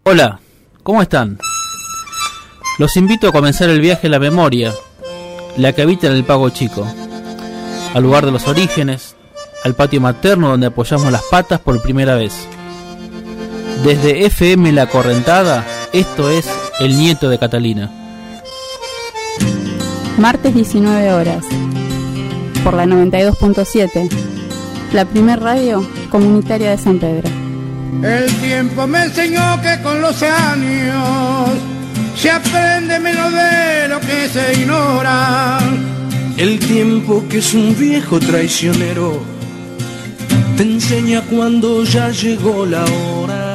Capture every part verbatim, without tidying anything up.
Hola, ¿cómo están? Los invito a comenzar el viaje a la memoria, la que habita en el Pago Chico, al lugar de los orígenes, al patio materno donde apoyamos las patas por primera vez. Desde F M La Correntada, esto es El Nieto de Catalina. Martes diecinueve horas, por la noventa y dos punto siete, la primer radio comunitaria de San Pedro. El tiempo me enseñó que con los años se aprende menos de lo que se ignora. El tiempo, que es un viejo traicionero, te enseña cuando ya llegó la hora.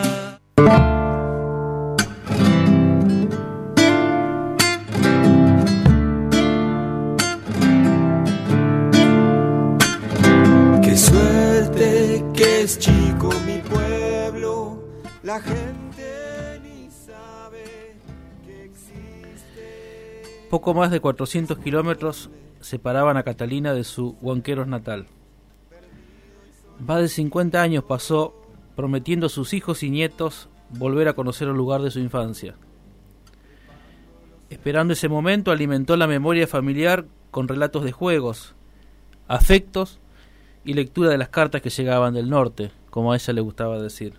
Qué suerte que es chico mi pueblo, la gente ni sabe que existe. Poco más de cuatrocientos kilómetros separaban a Catalina de su Huanqueros natal. Más de cincuenta años pasó prometiendo a sus hijos y nietos volver a conocer el lugar de su infancia. Esperando ese momento, alimentó la memoria familiar con relatos de juegos, afectos y lectura de las cartas que llegaban del norte, como a ella le gustaba decir.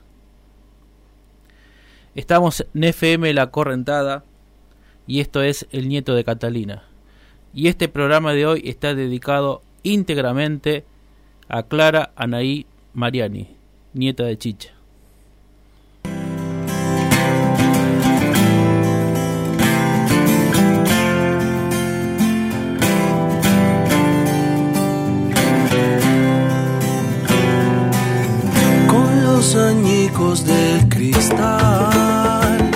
Estamos en F M La Correntada y esto es El Nieto de Catalina. Y este programa de hoy está dedicado íntegramente a Clara Anaí Mariani, nieta de Chicha. Con los añicos del cristal,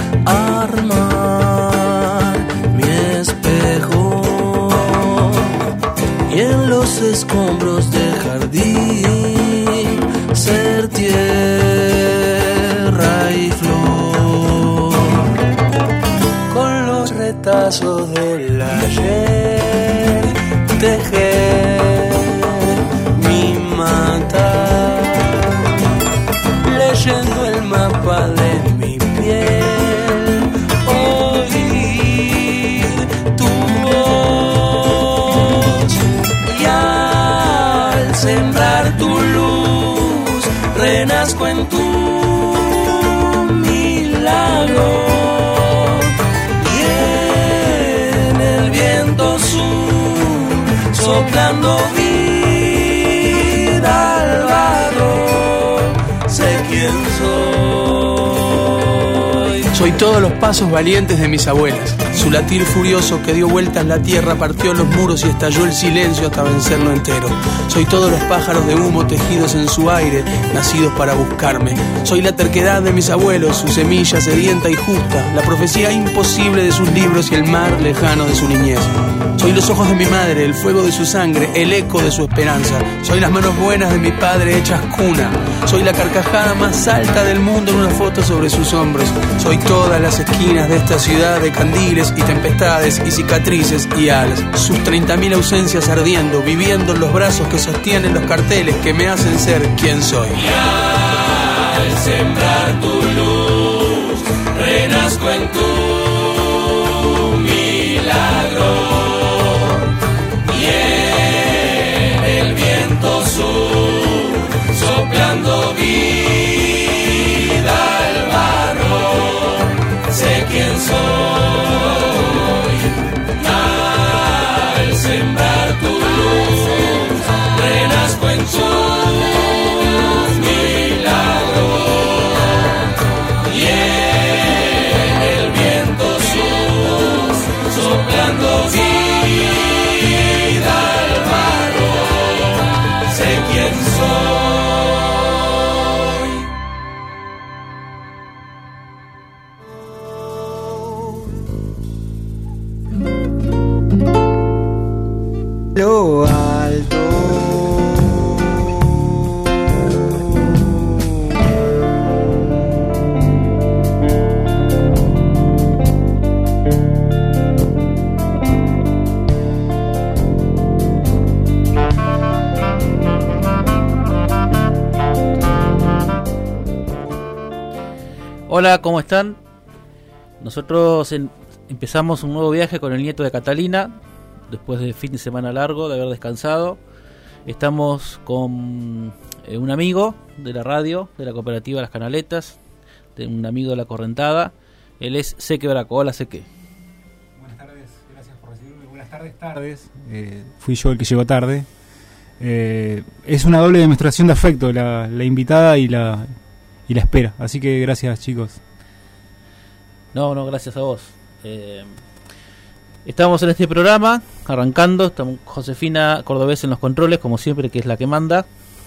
armar mi espejo, y en los escombros del jardín ser tierra y flor. Con los retazos del ayer tejer mi mata, leyendo el mapa de mi piel, oír tu voz, y al sembrar tu luz renazco en tu milagro, y en el viento sur soplando vida al barro, sé quién soy. Soy todos los pasos valientes de mis abuelas. Su latir furioso que dio vueltas la tierra, partió los muros y estalló el silencio hasta vencerlo entero. Soy todos los pájaros de humo tejidos en su aire, nacidos para buscarme. Soy la terquedad de mis abuelos, su semilla sedienta y justa, la profecía imposible de sus libros y el mar lejano de su niñez. Soy los ojos de mi madre, el fuego de su sangre, el eco de su esperanza. Soy las manos buenas de mi padre hechas cuna. Soy la carcajada más alta del mundo en una foto sobre sus hombros. Soy todas las esquinas de esta ciudad de candiles y tempestades y cicatrices y alas. Sus treinta mil ausencias ardiendo, viviendo en los brazos que sostienen los carteles que me hacen ser quien soy. Y al sembrar tu luz, renazco en tu milagro. Soplando vida al barro, sé quién soy. Al sembrar tu luz, renazco en tu milagro, y en el bien Hola, ¿cómo están? Nosotros en, empezamos un nuevo viaje con el nieto de Catalina, después de fin de semana largo, de haber descansado. Estamos con eh, un amigo de la radio, de la cooperativa Las Canaletas, de un amigo de La Correntada. Él es Seque Braco. Hola, Seque. Buenas tardes, gracias por recibirme. Buenas tardes, tardes. Eh, fui yo el que llegó tarde. Eh, es una doble demostración de afecto, la, la invitada y la... y la espera, así que gracias, chicos. No, no, gracias a vos. Eh, estamos en este programa, arrancando, estamos Josefina Cordobés en los controles, como siempre, que es la que manda.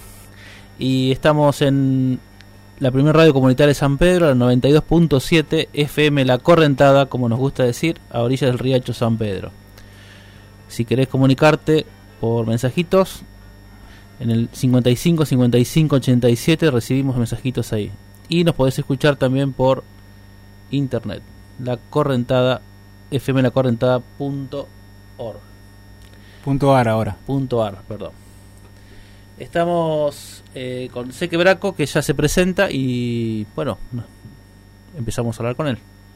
Y estamos en la primera radio comunitaria de San Pedro, la noventa y dos punto siete F M La Correntada, como nos gusta decir, a orillas del Riacho San Pedro. Si querés comunicarte por mensajitos, en el cincuenta y cinco, cincuenta y cinco, ochenta y siete recibimos mensajitos ahí. Y nos podés escuchar también por internet. La Correntada, F M La Correntada punto org. Punto ar ahora. Punto ar, perdón. Estamos eh, con Seque Braco, que ya se presenta y bueno, empezamos a hablar con él.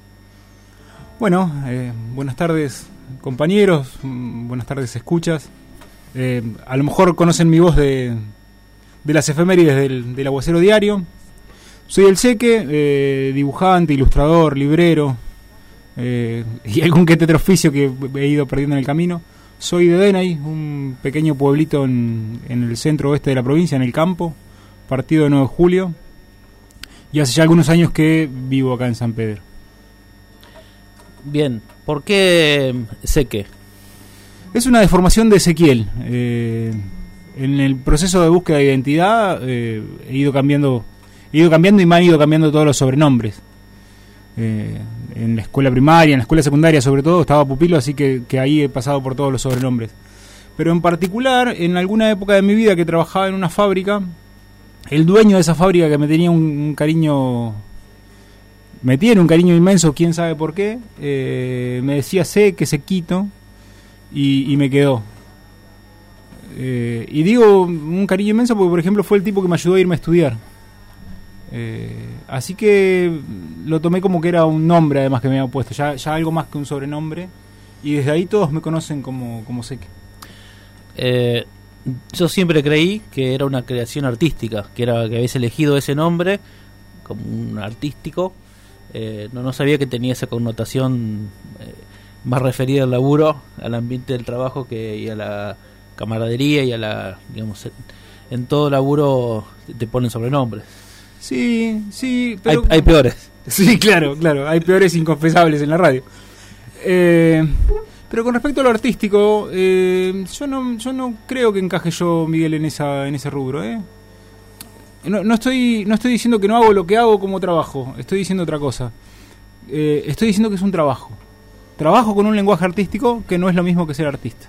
Bueno, eh, buenas tardes, compañeros. Buenas tardes, escuchas. Eh, a lo mejor conocen mi voz de, de las efemérides del, del Aguacero Diario. Soy el Seque, eh, dibujante, ilustrador, librero eh, y algún que otro oficio que he ido perdiendo en el camino. Soy de Deney, un pequeño pueblito en, en el centro oeste de la provincia, en el campo, partido de nueve de julio. Y hace ya algunos años que vivo acá en San Pedro. Bien, ¿por qué Seque? Es una deformación de Ezequiel. Eh, en el proceso de búsqueda de identidad eh, he ido cambiando, he ido cambiando y me han ido cambiando todos los sobrenombres. Eh, en la escuela primaria, en la escuela secundaria sobre todo, estaba pupilo, así que, que ahí he pasado por todos los sobrenombres. Pero en particular, en alguna época de mi vida que trabajaba en una fábrica, el dueño de esa fábrica, que me tenía un, un cariño, me tiene un cariño inmenso, quién sabe por qué, eh, me decía Seque, Sequito. Y, y me quedó. Eh, y digo un cariño inmenso porque, por ejemplo, fue el tipo que me ayudó a irme a estudiar. Eh, así que lo tomé como que era un nombre, además, que me había puesto. Ya, ya algo más que un sobrenombre. Y desde ahí todos me conocen como, como Seque. Eh, yo siempre creí que era una creación artística, que era que habías elegido ese nombre como un artístico. Eh, no, no sabía que tenía esa connotación Eh, más referida al laburo, al ambiente del trabajo que y a la camaradería y a la, digamos, en todo laburo te ponen sobrenombres. Sí, sí, pero hay, hay peores. Sí, claro, claro, hay peores inconfesables en la radio. Eh, pero con respecto a lo artístico, eh, yo no, yo no creo que encaje yo, Miguel, en esa, en ese rubro, ¿eh? No, no estoy, no estoy diciendo que no hago lo que hago como trabajo. Estoy diciendo otra cosa. Eh, estoy diciendo que es un trabajo. Trabajo con un lenguaje artístico que no es lo mismo que ser artista.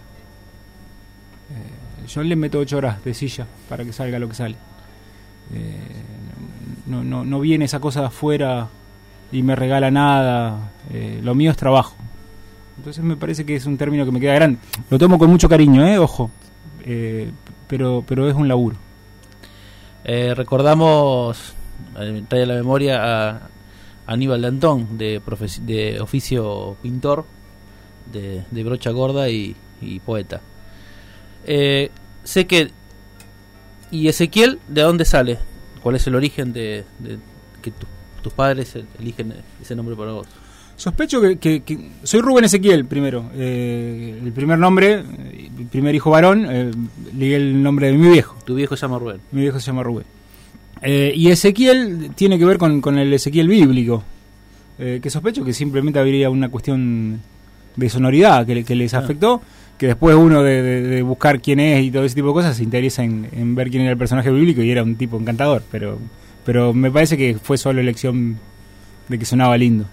Eh, yo le meto ocho horas de silla para que salga lo que sale. Eh, no, no, no viene esa cosa de afuera y me regala nada. Eh, lo mío es trabajo. Entonces me parece que es un término que me queda grande. Lo tomo con mucho cariño, eh, ojo. Eh, pero, pero es un laburo. Eh, recordamos, eh, trae a la memoria a Aníbal Dantón, de, profesi- de oficio pintor, de, de brocha gorda y, y poeta. Eh, sé que... ¿Y Ezequiel de dónde sale? ¿Cuál es el origen de, de que tu, tus padres eligen ese nombre para vos? Sospecho que, que, que soy Rubén Ezequiel primero. Eh, el primer nombre, el primer hijo varón, eh, ligué el nombre de mi viejo. Tu viejo se llama Rubén. Mi viejo se llama Rubén. Eh, y Ezequiel tiene que ver con, con el Ezequiel bíblico, eh, que sospecho que simplemente habría una cuestión de sonoridad que, que les afectó, que después uno de, de, de buscar quién es y todo ese tipo de cosas se interesa en, en ver quién era el personaje bíblico y era un tipo encantador, pero, pero me parece que fue solo elección de que sonaba lindo.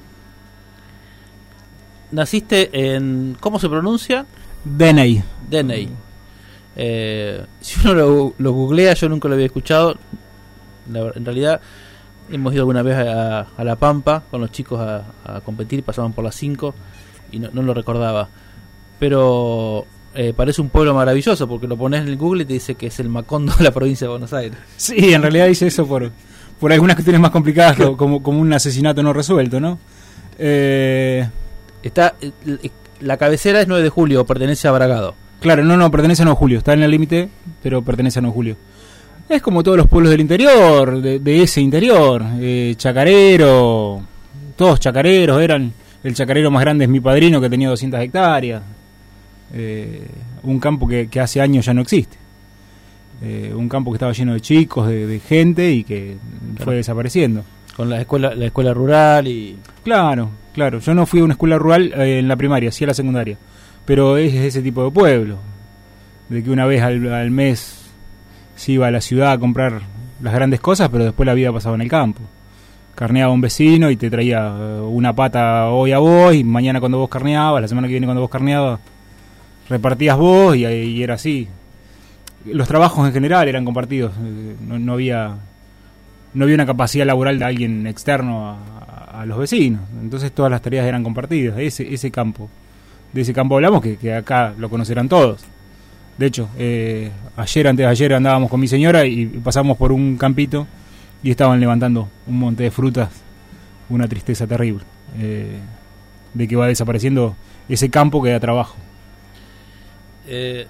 Naciste en... ¿Cómo se pronuncia? Deney. Deney. Eh, si uno lo, lo googlea, yo nunca lo había escuchado. La, en realidad hemos ido alguna vez a, a La Pampa con los chicos a, a competir, pasaban por las cinco y no, no lo recordaba. Pero eh, parece un pueblo maravilloso porque lo pones en el Google y te dice que es el Macondo de la provincia de Buenos Aires. Sí, en realidad dice eso por, por algunas cuestiones más complicadas, como, como un asesinato no resuelto, ¿no? Eh, Está, la cabecera es nueve de julio, pertenece a Bragado. Claro, no, no, pertenece a nueve de julio, está en el límite, pero pertenece a nueve de julio. Es como todos los pueblos del interior, de, de ese interior, eh, chacarero, todos chacareros eran. El chacarero más grande es mi padrino, que tenía doscientas hectáreas. Eh, un campo que, que hace años ya no existe. Eh, un campo que estaba lleno de chicos, de, de gente, y que claro. fue desapareciendo. Con la escuela, la escuela rural y... Claro, claro. Yo no fui a una escuela rural eh, en la primaria, sí a la secundaria. Pero es ese tipo de pueblo. De que una vez al, al mes se iba a la ciudad a comprar las grandes cosas, pero después la vida pasaba en el campo. Carneaba un vecino y te traía una pata hoy a vos, y mañana cuando vos carneabas, la semana que viene cuando vos carneabas, repartías vos, y, y era así. Los trabajos en general eran compartidos, no, no había no había una capacidad laboral de alguien externo a, a los vecinos, entonces todas las tareas eran compartidas. Ese ese campo, de ese campo hablamos, que, que acá lo conocerán todos. De hecho, eh, ayer, antes de ayer, andábamos con mi señora y pasamos por un campito y estaban levantando un monte de frutas. Una tristeza terrible, eh, de que va desapareciendo ese campo que da trabajo. Eh,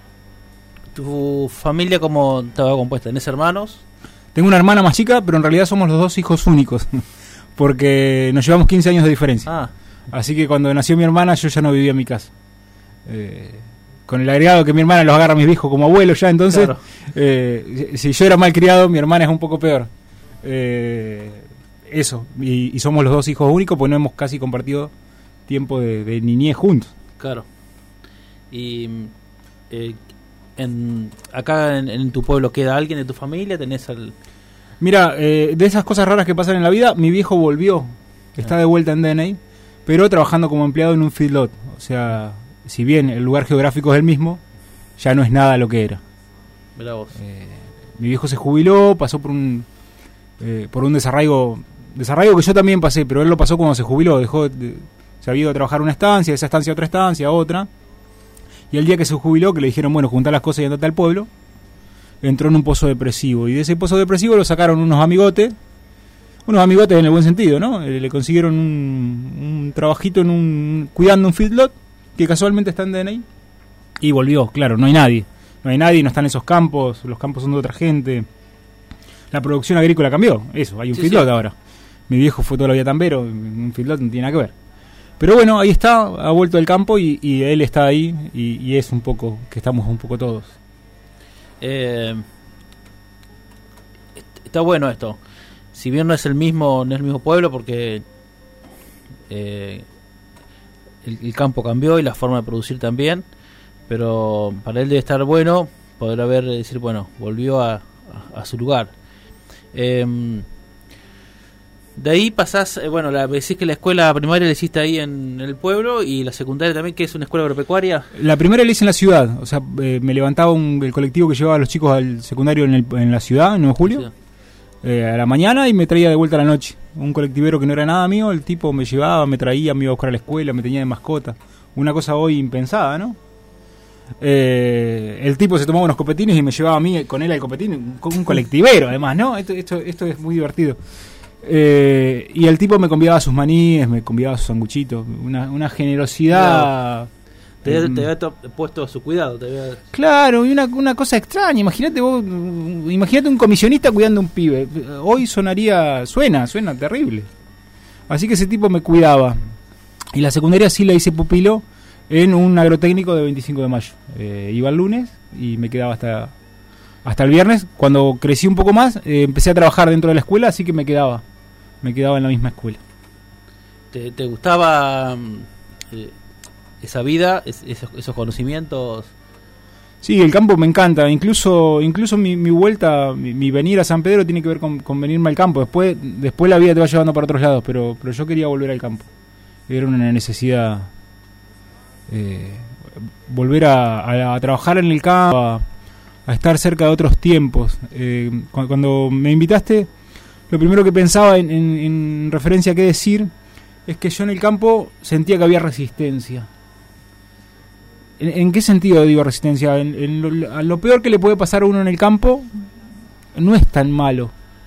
¿Tu familia cómo estaba compuesta? ¿Tenés hermanos? Tengo una hermana más chica, pero en realidad somos los dos hijos únicos, porque nos llevamos quince años de diferencia. Ah. Así que cuando nació mi hermana yo ya no vivía en mi casa. Eh, con el agregado que mi hermana los agarra a mis viejos como abuelos ya, entonces, claro. eh, si yo era mal criado, mi hermana es un poco peor. Eh, eso, y, y somos los dos hijos únicos, pues no hemos casi compartido tiempo de, de niñez juntos. Claro. Y eh, en, acá en, en tu pueblo, ¿queda alguien de tu familia? ¿Tenés al...? Mira, eh, de esas cosas raras que pasan en la vida, mi viejo volvió, está de vuelta en D N I, pero trabajando como empleado en un feedlot. O sea, si bien el lugar geográfico es el mismo, ya no es nada lo que era. Mirá vos. Eh, mi viejo se jubiló, pasó por un eh, por un desarraigo, desarraigo que yo también pasé, pero él lo pasó cuando se jubiló, dejó de, se había ido a trabajar una estancia, de esa estancia a otra estancia, a otra, y el día que se jubiló, que le dijeron, bueno, juntá las cosas y andate al pueblo, entró en un pozo depresivo, y de ese pozo depresivo lo sacaron unos amigotes, unos amigotes en el buen sentido, ¿no? Eh, le consiguieron un, un trabajito en un cuidando un feedlot, que casualmente está en D N I, y volvió. Claro, no hay nadie, no hay nadie, no están esos campos, los campos son de otra gente, la producción agrícola cambió, eso, hay un sí, feedlot sí. ahora. Mi viejo fue toda la vida tambero, un feedlot no tiene nada que ver. Pero bueno, ahí está, ha vuelto al campo y, y él está ahí, y, y es un poco, que estamos un poco todos. Eh, está bueno esto. Si bien no es el mismo, no es el mismo pueblo, porque eh, el, el campo cambió y la forma de producir también, pero para él debe estar bueno poder haber decir, bueno, volvió a, a, a su lugar. Eh, de ahí pasás, eh, bueno, la, decís que la escuela primaria la hiciste ahí en el pueblo, y la secundaria también, que es una escuela agropecuaria. La primera la hice en la ciudad, o sea, eh, me levantaba un, el colectivo que llevaba a los chicos al secundario en, el, en la ciudad, en nueve de julio. Sí. Eh, a la mañana, y me traía de vuelta a la noche. Un colectivero que no era nada mío, el tipo me llevaba, me traía, me iba a buscar a la escuela, me tenía de mascota. Una cosa hoy impensada, ¿no? Eh, el tipo se tomaba unos copetines y me llevaba a mí con él al copetín, un colectivero además, ¿no? Esto, esto, esto es muy divertido. Eh, y el tipo me convidaba sus maníes, me convidaba sus sanguchitos, una, una generosidad... Claro. Te, te había to- puesto a su cuidado. Te había... Claro, y una, una cosa extraña. Imagínate vos, imagínate un comisionista cuidando a un pibe. Hoy sonaría, suena, suena terrible. Así que ese tipo me cuidaba. Y la secundaria sí la hice pupilo en un agrotécnico de veinticinco de mayo. Eh, iba el lunes y me quedaba hasta, hasta el viernes. Cuando crecí un poco más, eh, empecé a trabajar dentro de la escuela, así que me quedaba, me quedaba en la misma escuela. ¿Te, te gustaba... Eh, esa vida, es, esos, esos conocimientos? Sí, el campo me encanta. Incluso incluso mi, mi vuelta, mi, mi venir a San Pedro tiene que ver con, con venirme al campo. Después después la vida te va llevando para otros lados, pero pero yo quería volver al campo. Era una necesidad, eh, volver a, a, a trabajar en el campo, a, a estar cerca de otros tiempos. Eh, cuando, cuando me invitaste, lo primero que pensaba en, en, en referencia a qué decir es que yo en el campo sentía que había resistencia. ¿En, en qué sentido digo resistencia? En, en lo, a lo peor que le puede pasar a uno en el campo no es tan malo.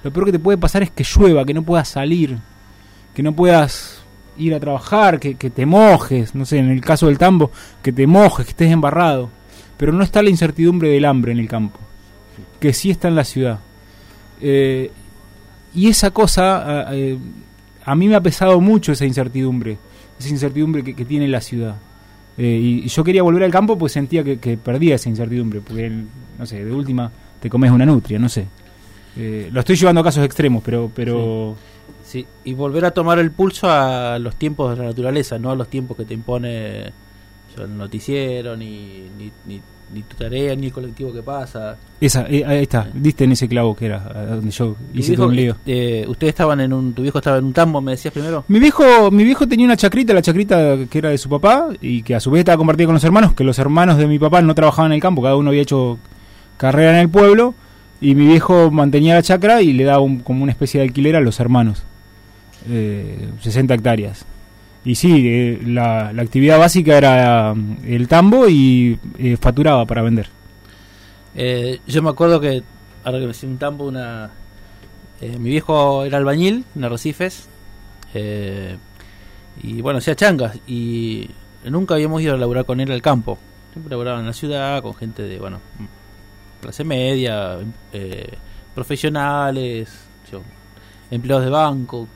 lo peor que te puede pasar es que llueva, que no puedas salir, que no puedas ir a trabajar, que, que te mojes, no sé, en el caso del tambo, que te mojes, que estés embarrado. Pero no está la incertidumbre del hambre en el campo, que sí está en la ciudad. Eh, y esa cosa, eh, a mí me ha pesado mucho esa incertidumbre, esa incertidumbre que, que tiene la ciudad. Eh, y, y yo quería volver al campo pues sentía que, que perdía esa incertidumbre, porque, el, no sé, de última te comes una nutria, no sé. Eh, lo estoy llevando a casos extremos, pero... pero sí. Sí, y volver a tomar el pulso a los tiempos de la naturaleza, no a los tiempos que te impone el noticiero, ni, ni, ni, ni tu tarea, ni el colectivo que pasa. Esa, eh, ahí está, diste en ese clavo que era donde yo hice viejo, todo un lío. Eh, ¿Ustedes estaban en un, tu viejo estaba en un tambo, me decías primero? Mi viejo, mi viejo tenía una chacrita, la chacrita que era de su papá, y que a su vez estaba compartida con los hermanos, que los hermanos de mi papá no trabajaban en el campo, cada uno había hecho carrera en el pueblo, y mi viejo mantenía la chacra y le daba un, como una especie de alquiler a los hermanos. Eh, sesenta hectáreas. Y sí, eh, la, la actividad básica era el tambo y eh, facturaba para vender. Eh, yo me acuerdo que, ahora que me decía un tambo, una eh, mi viejo era albañil en Arrecifes, eh, y bueno, hacía changas, y nunca habíamos ido a laburar con él al campo. Siempre laburaba en la ciudad con gente de, bueno, clase media, eh, profesionales, yo, empleados de banco.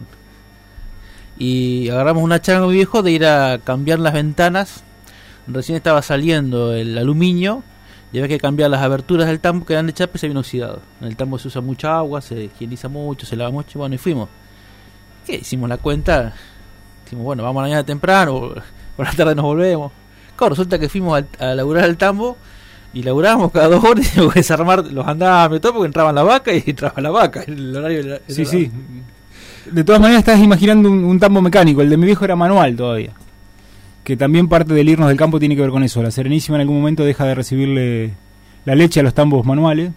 Y agarramos una changa, mi viejo, de ir a cambiar las ventanas. Recién estaba saliendo el aluminio y había que cambiar las aberturas del tambo, que eran de chapa y se habían oxidado. En el tambo se usa mucha agua, se higieniza mucho, se lava mucho. Y bueno, y fuimos. ¿Qué? Hicimos la cuenta. Dijimos, bueno, vamos mañana temprano, por la tarde nos volvemos. Claro, resulta que fuimos a, a laburar al tambo y laburábamos cada dos horas y teníamos que desarmar los andamios, todo, porque entraban la vaca y entraba la vaca. El horario era, era sí, sí. De todas maneras estás imaginando un, un tambo mecánico. El de mi viejo era manual todavía, que también parte del irnos del campo tiene que ver con eso. La Serenísima en algún momento deja de recibirle la leche a los tambos manuales,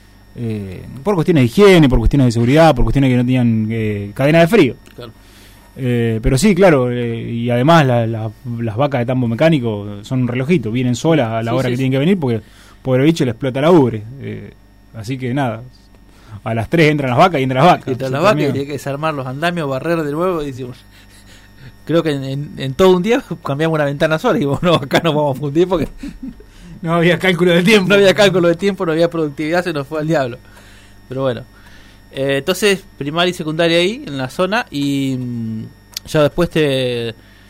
eh, por cuestiones de higiene, por cuestiones de seguridad, por cuestiones que no tenían eh, cadena de frío. Claro. Eh, pero sí, claro, eh, y además la, la, las vacas de tambo mecánico son un relojito, vienen solas a la sí, hora sí, que sí. tienen que venir, porque pobre bicho le explota la ubre. Eh, así que nada, a las tres entran las vacas y entran las vacas. Entran las vacas y hay que desarmar los andamios, barrer de nuevo y decimos... Creo que en, en, en todo un día cambiamos una ventana sola y digo, no, acá nos vamos a fundir porque no había cálculo de tiempo. No había cálculo de tiempo, no había productividad, se nos fue al diablo. Pero bueno, eh, entonces primaria y secundaria ahí, en la zona, y mmm, ya después te...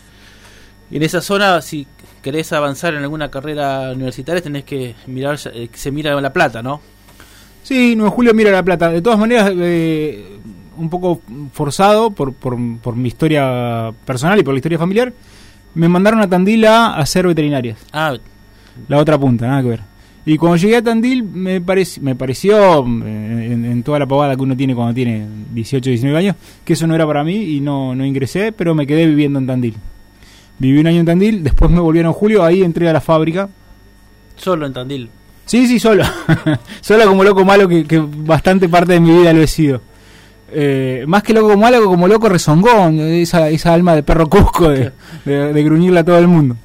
En esa zona, si querés avanzar en alguna carrera universitaria, tenés que mirar, eh, se mira La Plata, ¿no? Sí, nueve de julio mira La Plata. De todas maneras... Eh, un poco forzado por, por, por mi historia personal y por la historia familiar, me mandaron a Tandil a hacer veterinarias. Ah, la otra punta, nada que ver. Y cuando llegué a Tandil me, parec- me pareció, en, en toda la pavada que uno tiene cuando tiene dieciocho, diecinueve años, que eso no era para mí y no, no ingresé, pero me quedé viviendo en Tandil. Viví un año en Tandil, después me volvieron en julio, ahí entré a la fábrica. ¿Solo en Tandil? Sí, sí, solo. Solo como loco malo, que, que bastante parte de mi vida lo he sido. Eh, más que loco como algo, como loco rezongón, esa, esa alma de perro cusco de, de, de gruñirle a todo el mundo.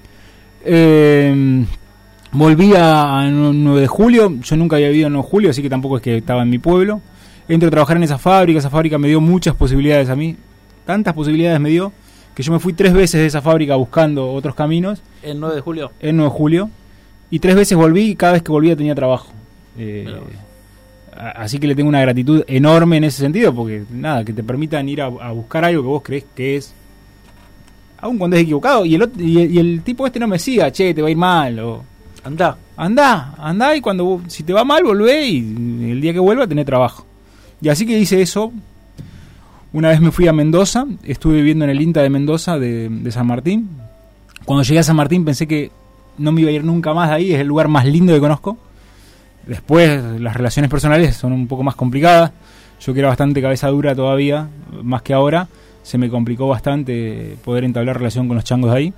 Eh, volví a, a nueve de julio, yo nunca había vivido en nueve de julio, así que tampoco es que estaba en mi pueblo. Entro a trabajar en esa fábrica, esa fábrica me dio muchas posibilidades a mí, tantas posibilidades me dio, que yo me fui tres veces de esa fábrica buscando otros caminos. ¿En nueve de julio? En nueve de julio, y tres veces volví y cada vez que volvía tenía trabajo. Eh, Pero... Así que le tengo una gratitud enorme en ese sentido, porque nada, que te permitan ir a, a buscar algo que vos crees que es, aun cuando es equivocado, y el, otro, y, el, y el tipo este no me siga, che, te va a ir mal, o andá, andá, andá, y cuando vos, si te va mal, volvé, y el día que vuelva tenés trabajo. Y así que hice eso. Una vez me fui a Mendoza, estuve viviendo en el INTA de Mendoza, de, de San Martín. Cuando llegué a San Martín pensé que no me iba a ir nunca más de ahí, es el lugar más lindo que conozco. Después las relaciones personales son un poco más complicadas. Yo que era bastante cabeza dura todavía, más que ahora, se me complicó bastante poder entablar relación con los changos de ahí.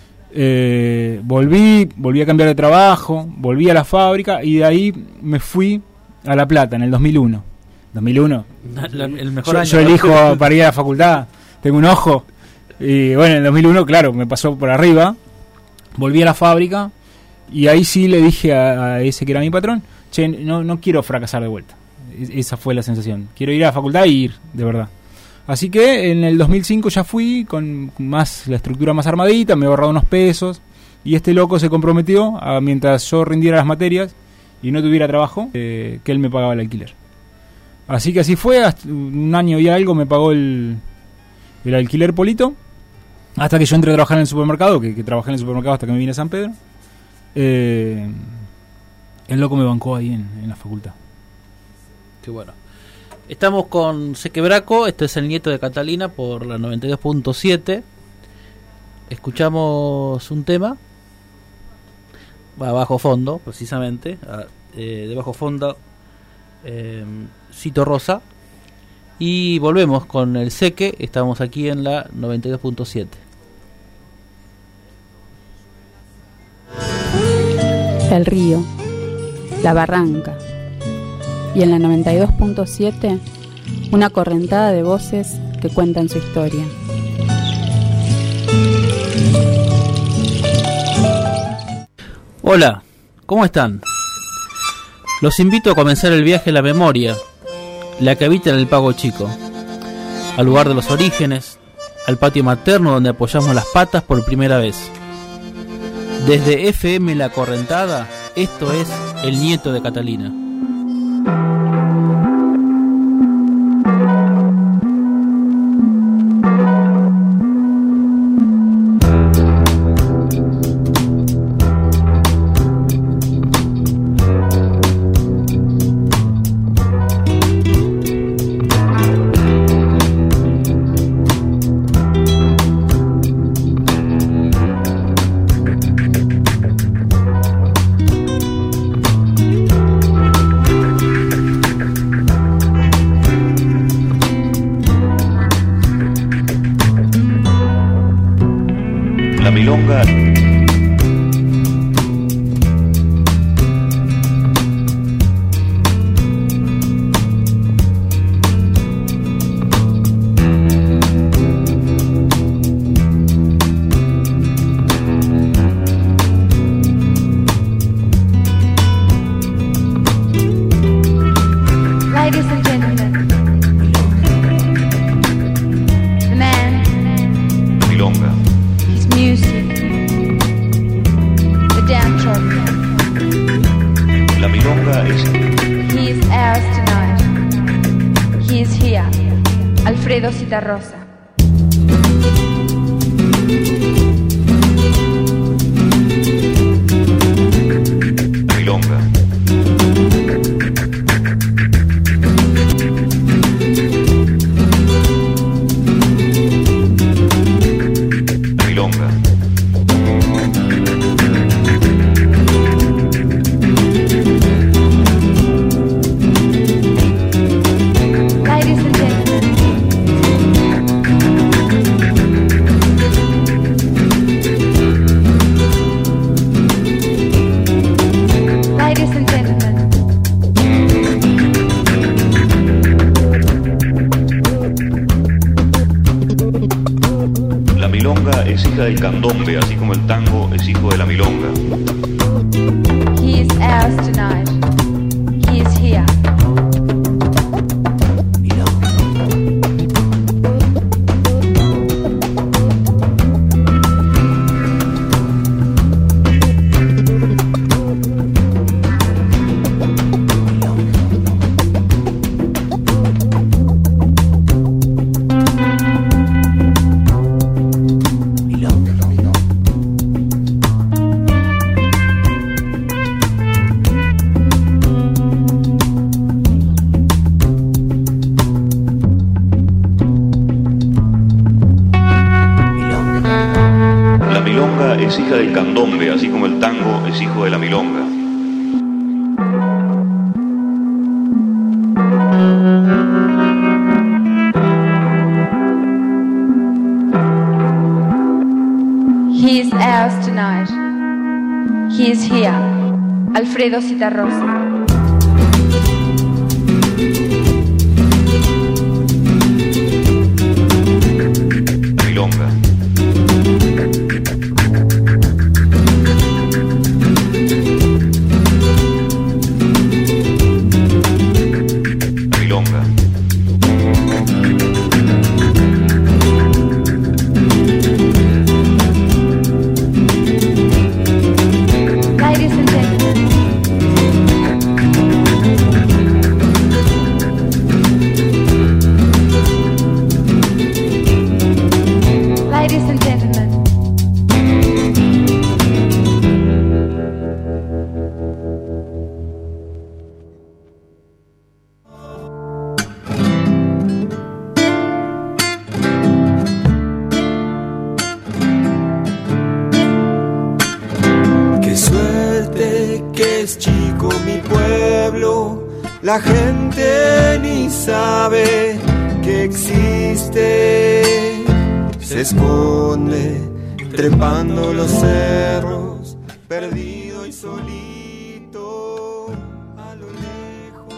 Eh, volví, volví a cambiar de trabajo, volví a la fábrica y de ahí me fui a La Plata en el dos mil uno. dos mil uno. La, el mejor yo, año. Yo elijo para ir a la facultad, tengo un ojo. Y bueno, en el dos mil uno, claro, me pasó por arriba. Volví a la fábrica y ahí sí le dije a, a ese que era mi patrón, che, no, no quiero fracasar de vuelta. esa fue la sensación. Quiero ir a la facultad y ir, de verdad. Así que en el dos mil cinco ya fui con más la estructura más armadita, me he ahorrado unos pesos y este loco se comprometió a, mientras yo rindiera las materias y no tuviera trabajo, eh, que él me pagaba el alquiler. Así que así fue, hasta un año y algo me pagó el, el alquiler Polito, hasta que yo entré a trabajar en el supermercado, que, que trabajé en el supermercado hasta que me vine a San Pedro. Eh, el loco me bancó ahí en, en la facultad. Qué bueno. Estamos con Sequebraco, este es el nieto de Catalina por la noventa y dos punto siete. Escuchamos un tema, va bajo fondo, precisamente, a, eh, de bajo fondo, eh, Cito Rosa. Y volvemos con el Seque, estamos aquí en la noventa y dos punto siete. El río, la barranca. Y en la noventa y dos punto siete, una correntada de voces que cuentan su historia. Hola, ¿cómo están? Los invito a comenzar el viaje a la memoria, la que habita en el Pago Chico, al lugar de los orígenes, al patio materno donde apoyamos las patas por primera vez. Desde F M La Correntada, esto es El Nieto de Catalina. Rosa. Milonga. Milonga. Ladies and gentlemen. Es hija del candombe, así como el tango es hijo de la milonga. He is ours tonight. He is here. Es hija del candombe, así como el tango es hijo de la milonga. He is ours tonight. He is here. Alfredo Citarrosa. Milonga. Ladies and gentlemen. Ladies and gentlemen. Qué suerte que es chico mi pueblo, la gente ni sabe que existe. Se esconde trepando los cerros, perdido y solito a lo lejos.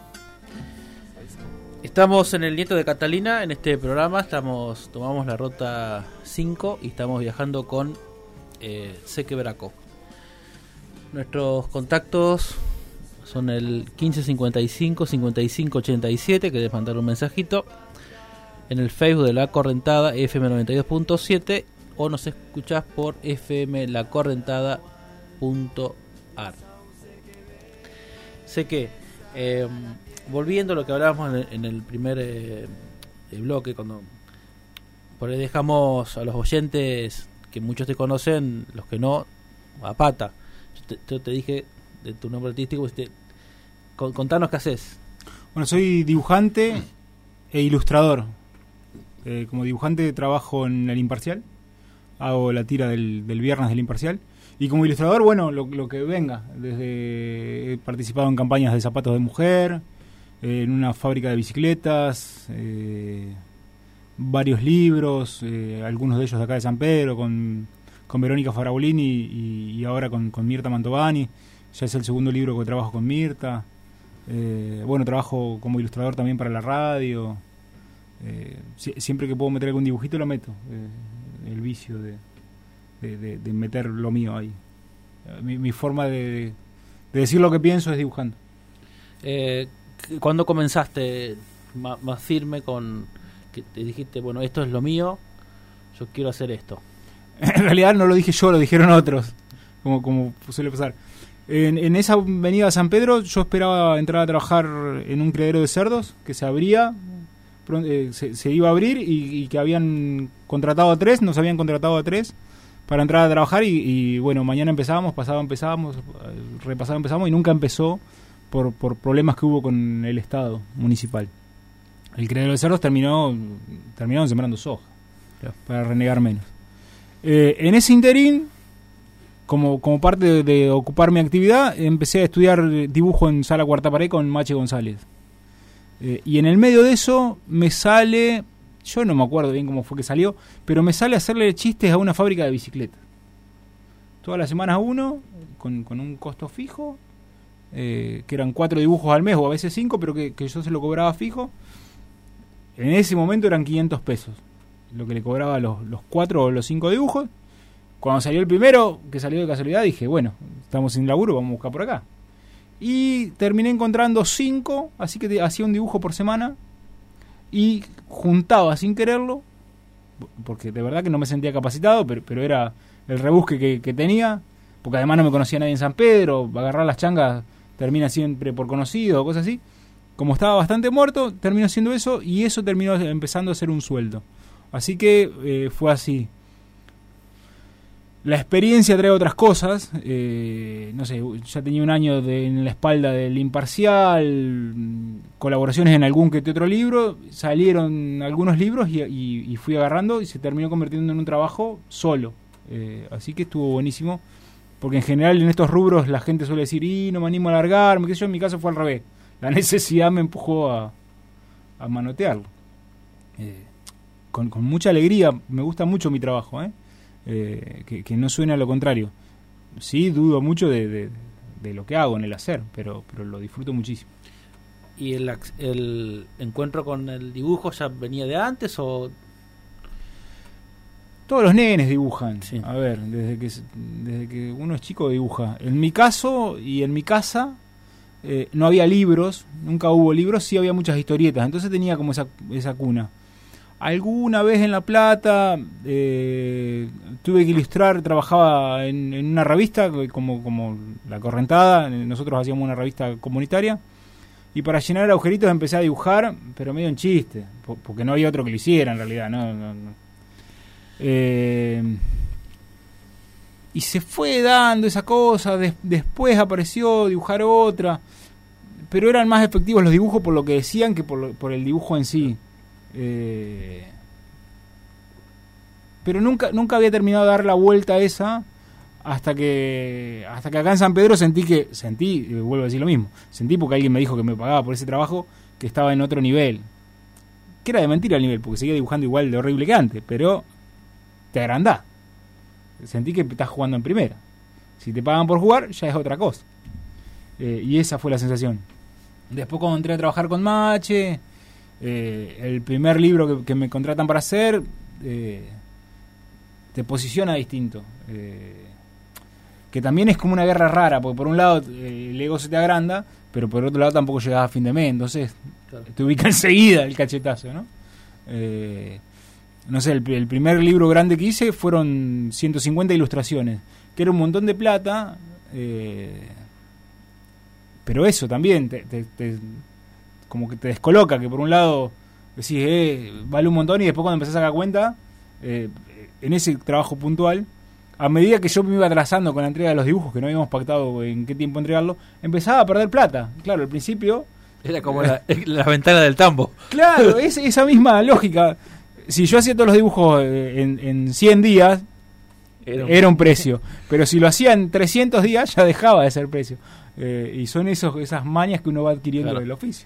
Estamos en el Nieto de Catalina, en este programa estamos tomamos la ruta cinco y estamos viajando con eh, Seque Braco. Nuestros contactos son el quince cincuenta y cinco cincuenta y cinco ochenta y siete, que debes mandar un mensajito. En el Facebook de La Correntada, F M noventa y dos punto siete, o nos escuchás por f m la correntada punto a r. Sé que, eh, volviendo a lo que hablábamos en el, en el primer eh, bloque, cuando por ahí dejamos a los oyentes, que muchos te conocen, los que no, a pata. Yo te, yo te dije de tu nombre artístico, este, con, contanos qué haces. Bueno, soy dibujante e ilustrador. Eh, como dibujante trabajo en El Imparcial, hago la tira del, del viernes del Imparcial, y como ilustrador, bueno, lo, lo que venga. Desde he participado en campañas de zapatos de mujer, eh, en una fábrica de bicicletas, eh, varios libros, eh, algunos de ellos de acá de San Pedro, con, con Verónica Farabolini y, y ahora con, con Mirta Mantovani. Ya es el segundo libro que trabajo con Mirta. Eh, bueno, trabajo como ilustrador también para la radio. Eh, si, siempre que puedo meter algún dibujito lo meto. Eh, el vicio de, de, de, de meter lo mío ahí. Eh, mi, mi forma de, de decir lo que pienso es dibujando. Eh, ¿Cuándo comenzaste más, más firme con que te dijiste, bueno, esto es lo mío, yo quiero hacer esto? En realidad no lo dije yo, lo dijeron otros, como, como suele pasar. En, en esa avenida San Pedro yo esperaba entrar a trabajar en un criadero de cerdos que se abría, eh, se, se iba a abrir y, y que habían contratado a tres, nos habían contratado a tres para entrar a trabajar y, y bueno, mañana empezábamos, pasado empezábamos, repasado empezamos y nunca empezó por, por problemas que hubo con el Estado municipal. El criadero de cerdos terminó terminaron sembrando soja, claro, para renegar menos. Eh, en ese interín, como, como parte de, de ocupar mi actividad, empecé a estudiar dibujo en Sala Cuarta Pared con Mache González. Eh, y en el medio de eso me sale, yo no me acuerdo bien cómo fue que salió, pero me sale hacerle chistes a una fábrica de bicicletas. Todas las semanas uno, con, con un costo fijo, eh, que eran cuatro dibujos al mes o a veces cinco, pero que, que yo se lo cobraba fijo. En ese momento eran quinientos pesos, lo que le cobraba los, los cuatro o los cinco dibujos. Cuando salió el primero, que salió de casualidad, dije, bueno, estamos sin laburo, vamos a buscar por acá. Y terminé encontrando cinco, así que hacía un dibujo por semana y juntaba sin quererlo, porque de verdad que no me sentía capacitado, pero, pero era el rebusque que, que tenía, porque además no me conocía nadie en San Pedro, agarrar las changas termina siempre por conocido o cosas así. Como estaba bastante muerto, terminó haciendo eso y eso terminó empezando a ser un sueldo. Así que eh, fue así. La experiencia trae otras cosas. Eh, no sé, ya tenía un año de, en la espalda del Imparcial, colaboraciones en algún que otro libro. Salieron algunos libros y, y, y fui agarrando y se terminó convirtiendo en un trabajo solo. Eh, así que estuvo buenísimo. Porque en general en estos rubros la gente suele decir, y no me animo a largarme, qué sé yo, en mi caso fue al revés. La necesidad me empujó a, a manotearlo. Eh, con, con mucha alegría, me gusta mucho mi trabajo, ¿eh? Eh, que, que no suene a lo contrario. Sí, dudo mucho de, de, de lo que hago en el hacer, pero, pero lo disfruto muchísimo. ¿Y el, el encuentro con el dibujo ya venía de antes o...? Todos los nenes dibujan, sí. A ver, desde que, desde que uno es chico dibuja. En mi caso y en mi casa, eh, no había libros, nunca hubo libros, sí había muchas historietas, entonces tenía como esa, esa cuna. Alguna vez en La Plata eh, tuve que ilustrar, trabajaba en, en una revista como, como La Correntada, nosotros hacíamos una revista comunitaria, y para llenar agujeritos empecé a dibujar, pero medio en chiste, porque no había otro que lo hiciera en realidad, no, no, no. Eh, y se fue dando esa cosa, de, después apareció dibujar otra, pero eran más efectivos los dibujos por lo que decían que por, lo, por el dibujo en sí. Eh, pero nunca nunca había terminado de dar la vuelta a esa hasta que hasta que acá en San Pedro sentí que sentí y vuelvo a decir lo mismo sentí porque alguien me dijo que me pagaba por ese trabajo, que estaba en otro nivel, que era de mentira el nivel porque seguía dibujando igual de horrible que antes, pero te agrandás, sentí que estás jugando en primera, si te pagan por jugar ya es otra cosa. Eh, y esa fue la sensación. Después cuando entré a trabajar con Mache, Eh, el primer libro que, que me contratan para hacer eh, te posiciona distinto, eh, que también es como una guerra rara, porque por un lado eh, el ego se te agranda, pero por otro lado tampoco llegas a fin de mes, entonces claro, te ubica enseguida el cachetazo, ¿no? Eh, no sé, el, el primer libro grande que hice fueron ciento cincuenta ilustraciones, que era un montón de plata, eh, pero eso también te, te, te como que te descoloca, que por un lado decís, eh, vale un montón, y después cuando empezás a sacar cuenta, eh, en ese trabajo puntual, a medida que yo me iba atrasando con la entrega de los dibujos, que no habíamos pactado en qué tiempo entregarlo, empezaba a perder plata. Claro, al principio... Era como la, la ventana del tambo. Claro, es esa misma lógica. Si yo hacía todos los dibujos en, en cien días, era un, era un precio. Pero si lo hacía en trescientos días, ya dejaba de ser precio. Eh, y son esos esas mañas que uno va adquiriendo claro, del oficio.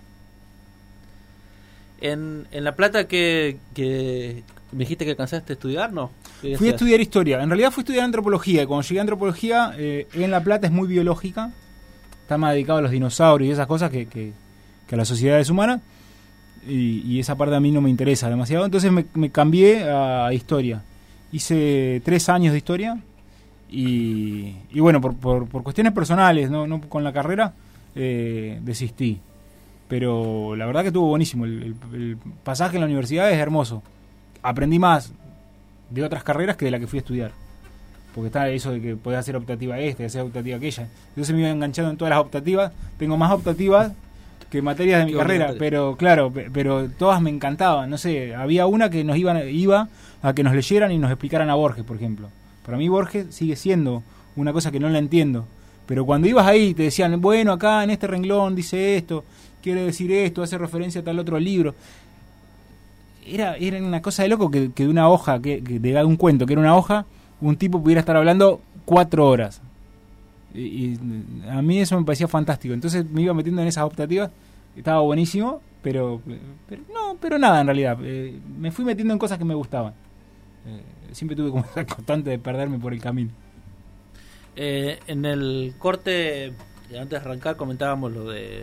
En, en La Plata, que, que me dijiste que alcanzaste a estudiar, ¿no? Fui a estudiar historia. En realidad fui a estudiar antropología. Y cuando llegué a antropología, eh, en La Plata es muy biológica. Está más dedicado a los dinosaurios y esas cosas que, que, que a las sociedades humanas. Y, y esa parte a mí no me interesa demasiado. Entonces me, me cambié a, a historia. Hice tres años de historia. Y, y bueno, por, por, por cuestiones personales, no, no con la carrera, eh, desistí. Pero la verdad que estuvo buenísimo. El, el, el pasaje en la universidad es hermoso. Aprendí más de otras carreras que de la que fui a estudiar. Porque está eso de que podés hacer optativa esta y hacer optativa aquella. Entonces me iba enganchando en todas las optativas. Tengo más optativas que materias de mi Qué carrera. Bonito. Pero claro, pero todas me encantaban. No sé, había una que nos iba, iba a que nos leyeran y nos explicaran a Borges, por ejemplo. Para mí Borges sigue siendo una cosa que no la entiendo. Pero cuando ibas ahí te decían, bueno, acá en este renglón dice esto, quiere decir esto, hace referencia a tal otro libro. Era, era una cosa de loco que, que de una hoja, que, que de un cuento, que era una hoja, un tipo pudiera estar hablando cuatro horas. Y, y a mí eso me parecía fantástico. Entonces me iba metiendo en esas optativas, estaba buenísimo, pero, pero no, pero nada en realidad. Eh, me fui metiendo en cosas que me gustaban. Eh, siempre tuve como esa constante de perderme por el camino. Eh, en el corte, antes de arrancar, comentábamos lo de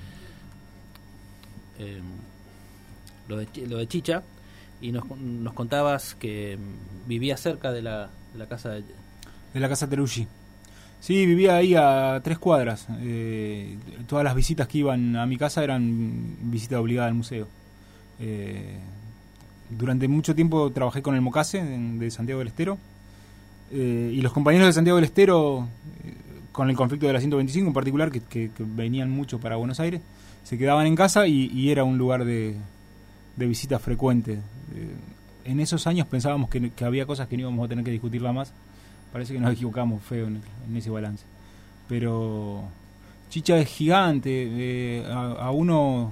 eh, lo de lo de Chicha, y nos, nos contabas que vivía cerca de la, de la casa de, de la casa Teruggi. Sí, vivía ahí a tres cuadras. Eh, todas las visitas que iban a mi casa eran visitas obligadas al museo. Eh, durante mucho tiempo trabajé con el Mocase de Santiago del Estero. Eh, y los compañeros de Santiago del Estero, eh, con el conflicto de la ciento veinticinco en particular, que, que, que venían mucho para Buenos Aires, se quedaban en casa y, y era un lugar de, de visita frecuente. Eh, en esos años pensábamos que, que había cosas que no íbamos a tener que discutirla más. Parece que nos equivocamos feo en, en ese balance. Pero Chicha es gigante, eh, a, a uno...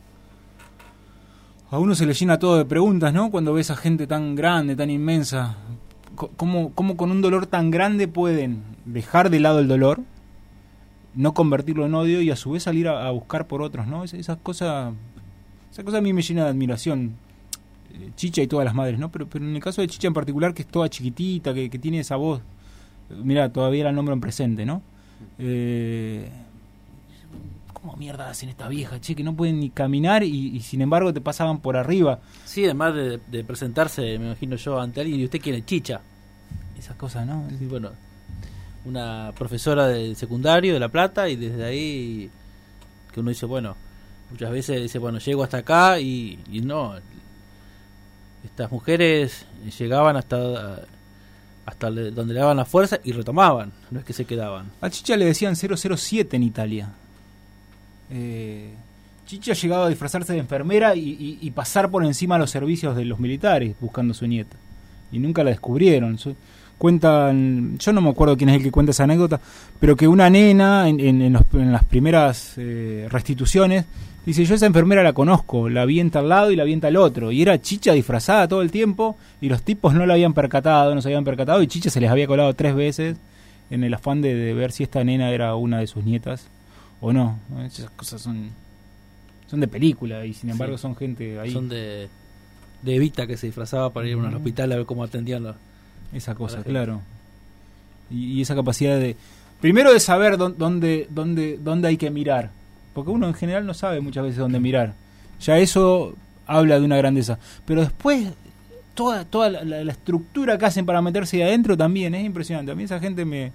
A uno se le llena todo de preguntas, ¿no? Cuando ves a gente tan grande, tan inmensa. ¿Cómo, cómo con un dolor tan grande pueden dejar de lado el dolor, no convertirlo en odio y a su vez salir a, a buscar por otros, ¿no? Esas esa cosas esa cosa a mí me llena de admiración. Eh, Chicha y todas las madres, ¿no? Pero, pero en el caso de Chicha en particular, que es toda chiquitita, que, que tiene esa voz, mira, todavía la nombro en presente, ¿no? Eh, ¿Cómo mierda hacen esta vieja, che? Que no pueden ni caminar y, y sin embargo te pasaban por arriba. Sí, además de, de presentarse, me imagino yo, ante alguien, y usted quién es, Chicha. Esas cosas, ¿no? Sí, bueno, una profesora del secundario de La Plata, y desde ahí que uno dice, bueno, muchas veces dice, bueno, llego hasta acá y, y no. Estas mujeres llegaban hasta hasta le, donde le daban la fuerza y retomaban, no es que se quedaban. A Chicha le decían cero cero siete en Italia. Eh, Chicha llegaba a disfrazarse de enfermera y, y, y pasar por encima de los servicios de los militares buscando a su nieta. Y nunca la descubrieron. Su, cuentan, yo no me acuerdo quién es el que cuenta esa anécdota, pero que una nena en, en, en, los, en las primeras eh, restituciones dice, yo esa enfermera la conozco, la vi en tal lado y la vi en tal otro, y era Chicha disfrazada todo el tiempo y los tipos no la habían percatado, no se habían percatado, y Chicha se les había colado tres veces en el afán de, de ver si esta nena era una de sus nietas o no. Esas cosas son son de película y sin embargo sí, son gente ahí. Son de, de Evita, que se disfrazaba para ir a un mm. hospital a ver cómo atendían los... Esa cosa, claro. Y, y esa capacidad de... Primero de saber dónde, dónde, dónde hay que mirar. Porque uno en general no sabe muchas veces dónde mirar. Ya eso habla de una grandeza. Pero después, toda toda la, la, la estructura que hacen para meterse ahí adentro también es impresionante. A mí esa gente me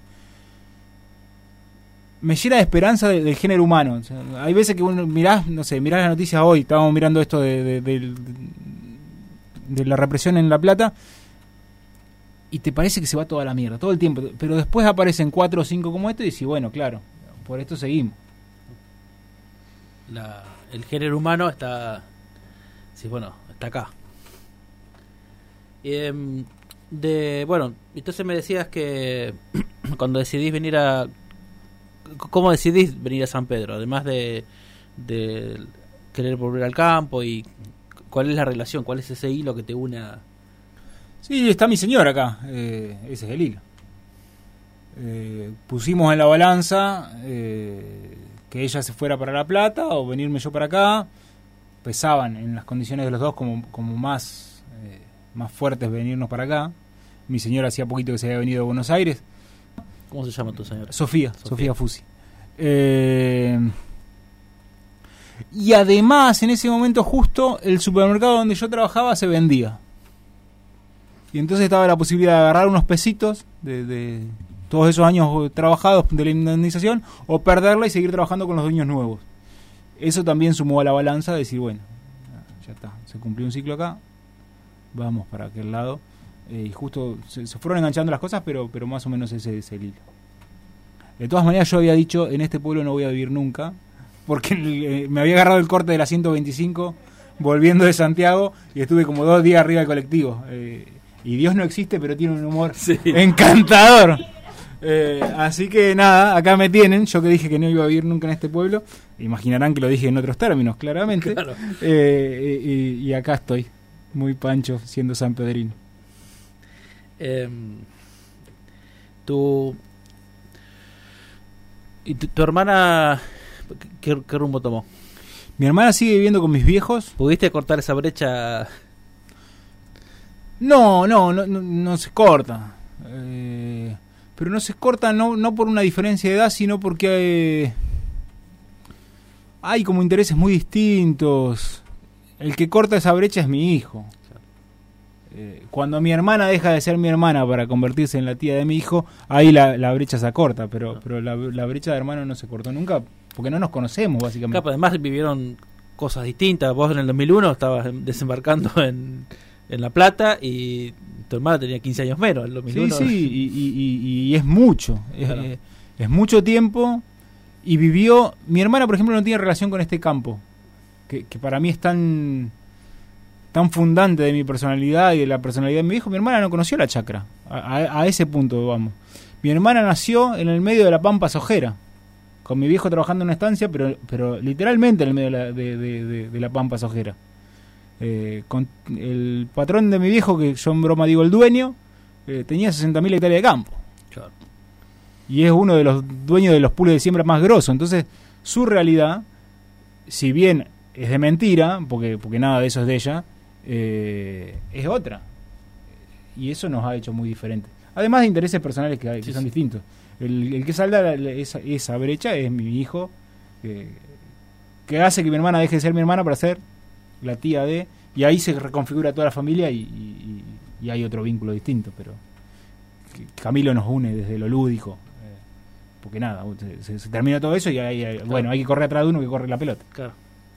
me llena de esperanza de, del género humano. O sea, hay veces que uno mirás, no sé, mirás las noticias hoy, estábamos mirando esto de, de, de, de, de la represión en La Plata, y te parece que se va toda la mierda, todo el tiempo. Pero después aparecen cuatro o cinco como este y decís, bueno, claro, por esto seguimos. La, el género humano está, sí, bueno, está acá. Eh, de bueno, entonces me decías que cuando decidís venir a, ¿cómo decidís venir a San Pedro? Además de, de querer volver al campo, y ¿cuál es la relación? ¿Cuál es ese hilo que te une a...? Sí, está mi señor acá, eh, ese es el hilo. Eh, pusimos en la balanza eh, que ella se fuera para La Plata o venirme yo para acá. Pesaban en las condiciones de los dos como, como más, eh, más fuertes venirnos para acá. Mi señora hacía poquito que se había venido de Buenos Aires. ¿Cómo se llama tu señora? Sofía, Sofía, Sofía Fusi. Eh, y además, en ese momento justo, el supermercado donde yo trabajaba se vendía. Y entonces estaba la posibilidad de agarrar unos pesitos de, de todos esos años trabajados de la indemnización, o perderla y seguir trabajando con los dueños nuevos. Eso también sumó a la balanza de decir, bueno, ya está, se cumplió un ciclo acá, vamos para aquel lado. Eh, y justo se, se fueron enganchando las cosas, pero pero más o menos ese es el hilo. De todas maneras, yo había dicho, en este pueblo no voy a vivir nunca, porque eh, me había agarrado el corte de la ciento veinticinco volviendo de Santiago y estuve como dos días arriba del colectivo. Eh, y Dios no existe, pero tiene un humor sí. encantador. Eh, así que nada, acá me tienen. Yo que dije que no iba a vivir nunca en este pueblo, imaginarán que lo dije en otros términos, claramente. Claro. Eh, y, y acá estoy, muy pancho, siendo sanpedrino. Eh, tu, ¿Y tu, tu hermana ¿qué, qué rumbo tomó? Mi hermana sigue viviendo con mis viejos. ¿Pudiste cortar esa brecha? No, no, no, no, no se corta. Eh, pero no se corta no, no por una diferencia de edad, sino porque hay, hay como intereses muy distintos. El que corta esa brecha es mi hijo. Eh, cuando mi hermana deja de ser mi hermana para convertirse en la tía de mi hijo, ahí la, la brecha se acorta, pero, no. pero la, la brecha de hermano no se cortó nunca, porque no nos conocemos, básicamente. Claro, además vivieron cosas distintas. Vos en el dos mil uno estabas desembarcando en... en La Plata y tu hermana tenía quince años menos. El dos mil uno. Sí, sí, y, y, y, y es mucho. Claro. Es, es mucho tiempo. Y vivió. Mi hermana, por ejemplo, no tiene relación con este campo, que, que para mí es tan, tan fundante de mi personalidad y de la personalidad de mi hijo. Mi hermana no conoció la chacra. A, a, a ese punto, vamos. Mi hermana nació en el medio de la pampa sojera, con mi viejo trabajando en una estancia, pero, pero literalmente en el medio de la, de, de, de, de la pampa sojera. Eh, con el patrón de mi viejo, que yo en broma digo el dueño, eh, tenía sesenta mil hectáreas de campo. Claro. Y es uno de los dueños de los pools de siembra más grosos. Entonces, su realidad, si bien es de mentira, porque, porque nada de eso es de ella, eh, es otra. Y eso nos ha hecho muy diferentes. Además de intereses personales que, hay, que sí, son sí. distintos. El, el que salda esa, esa brecha es mi hijo, eh, que hace que mi hermana deje de ser mi hermana para ser la tía de, y ahí se reconfigura toda la familia y, y, y hay otro vínculo distinto, pero Camilo nos une desde lo lúdico, porque nada, se, se termina todo eso y hay, hay, claro. bueno, hay que correr atrás de uno que corre la pelota. Claro.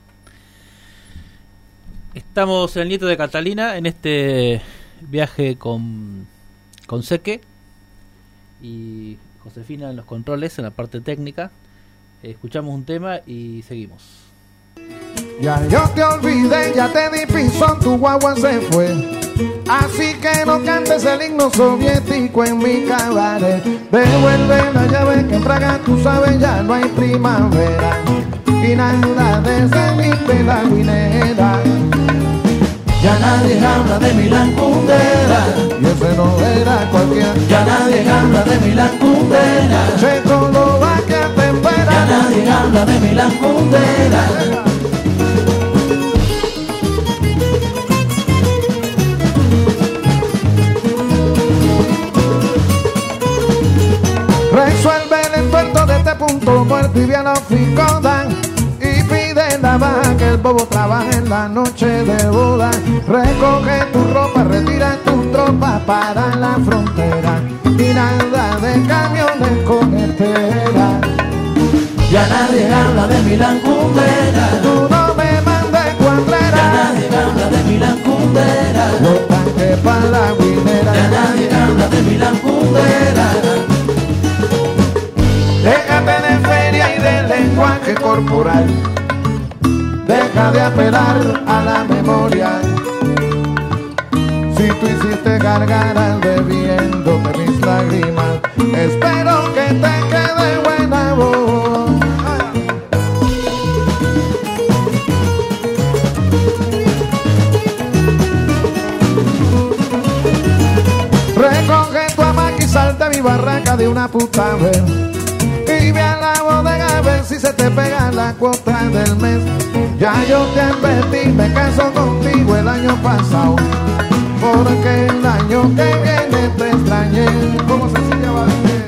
Estamos en el Nieto de Catalina en este viaje con, con Seque y Josefina en los controles, en la parte técnica. Escuchamos un tema y seguimos. Ya yo te olvidé, ya te di pisón, tu guagua se fue. Así que no cantes el himno soviético en mi cabaret. Devuelve la llave que en Praga, tú sabes, ya no hay primavera. Y nada desde mi pedalguinera. Ya nadie habla de Milán Kundera. Y ese no era cualquiera. Ya nadie habla de Milán Kundera. Checoslovaquia te espera. Ya nadie habla de Milán Kundera. Resuelve el entuerto de este punto muerto y bien ficoda. Y pide la baja que el bobo trabaja en la noche de boda. Recoge tu ropa, retira tus tropas para la frontera. Y nada de camiones con espera. Ya nadie habla de Milán Kundera. Tú no me mandes cuadrera. Ya nadie habla de Milán Kundera. Los tanques para la guinera. Ya nadie habla de Milán Kundera. Déjate de feria y de lenguaje corporal. Deja de apelar a la memoria. Si tú hiciste gargaras bebiéndote mis lágrimas, espero que te quede buena voz. Recoge tu hamaca y salta a mi barraca de una puta vez. Y ve a la bodega a ver si se te pega la cuota del mes. Ya yo te advertí, me caso contigo el año pasado, porque el año que viene te extrañé. ¿Cómo se sigue va a decir?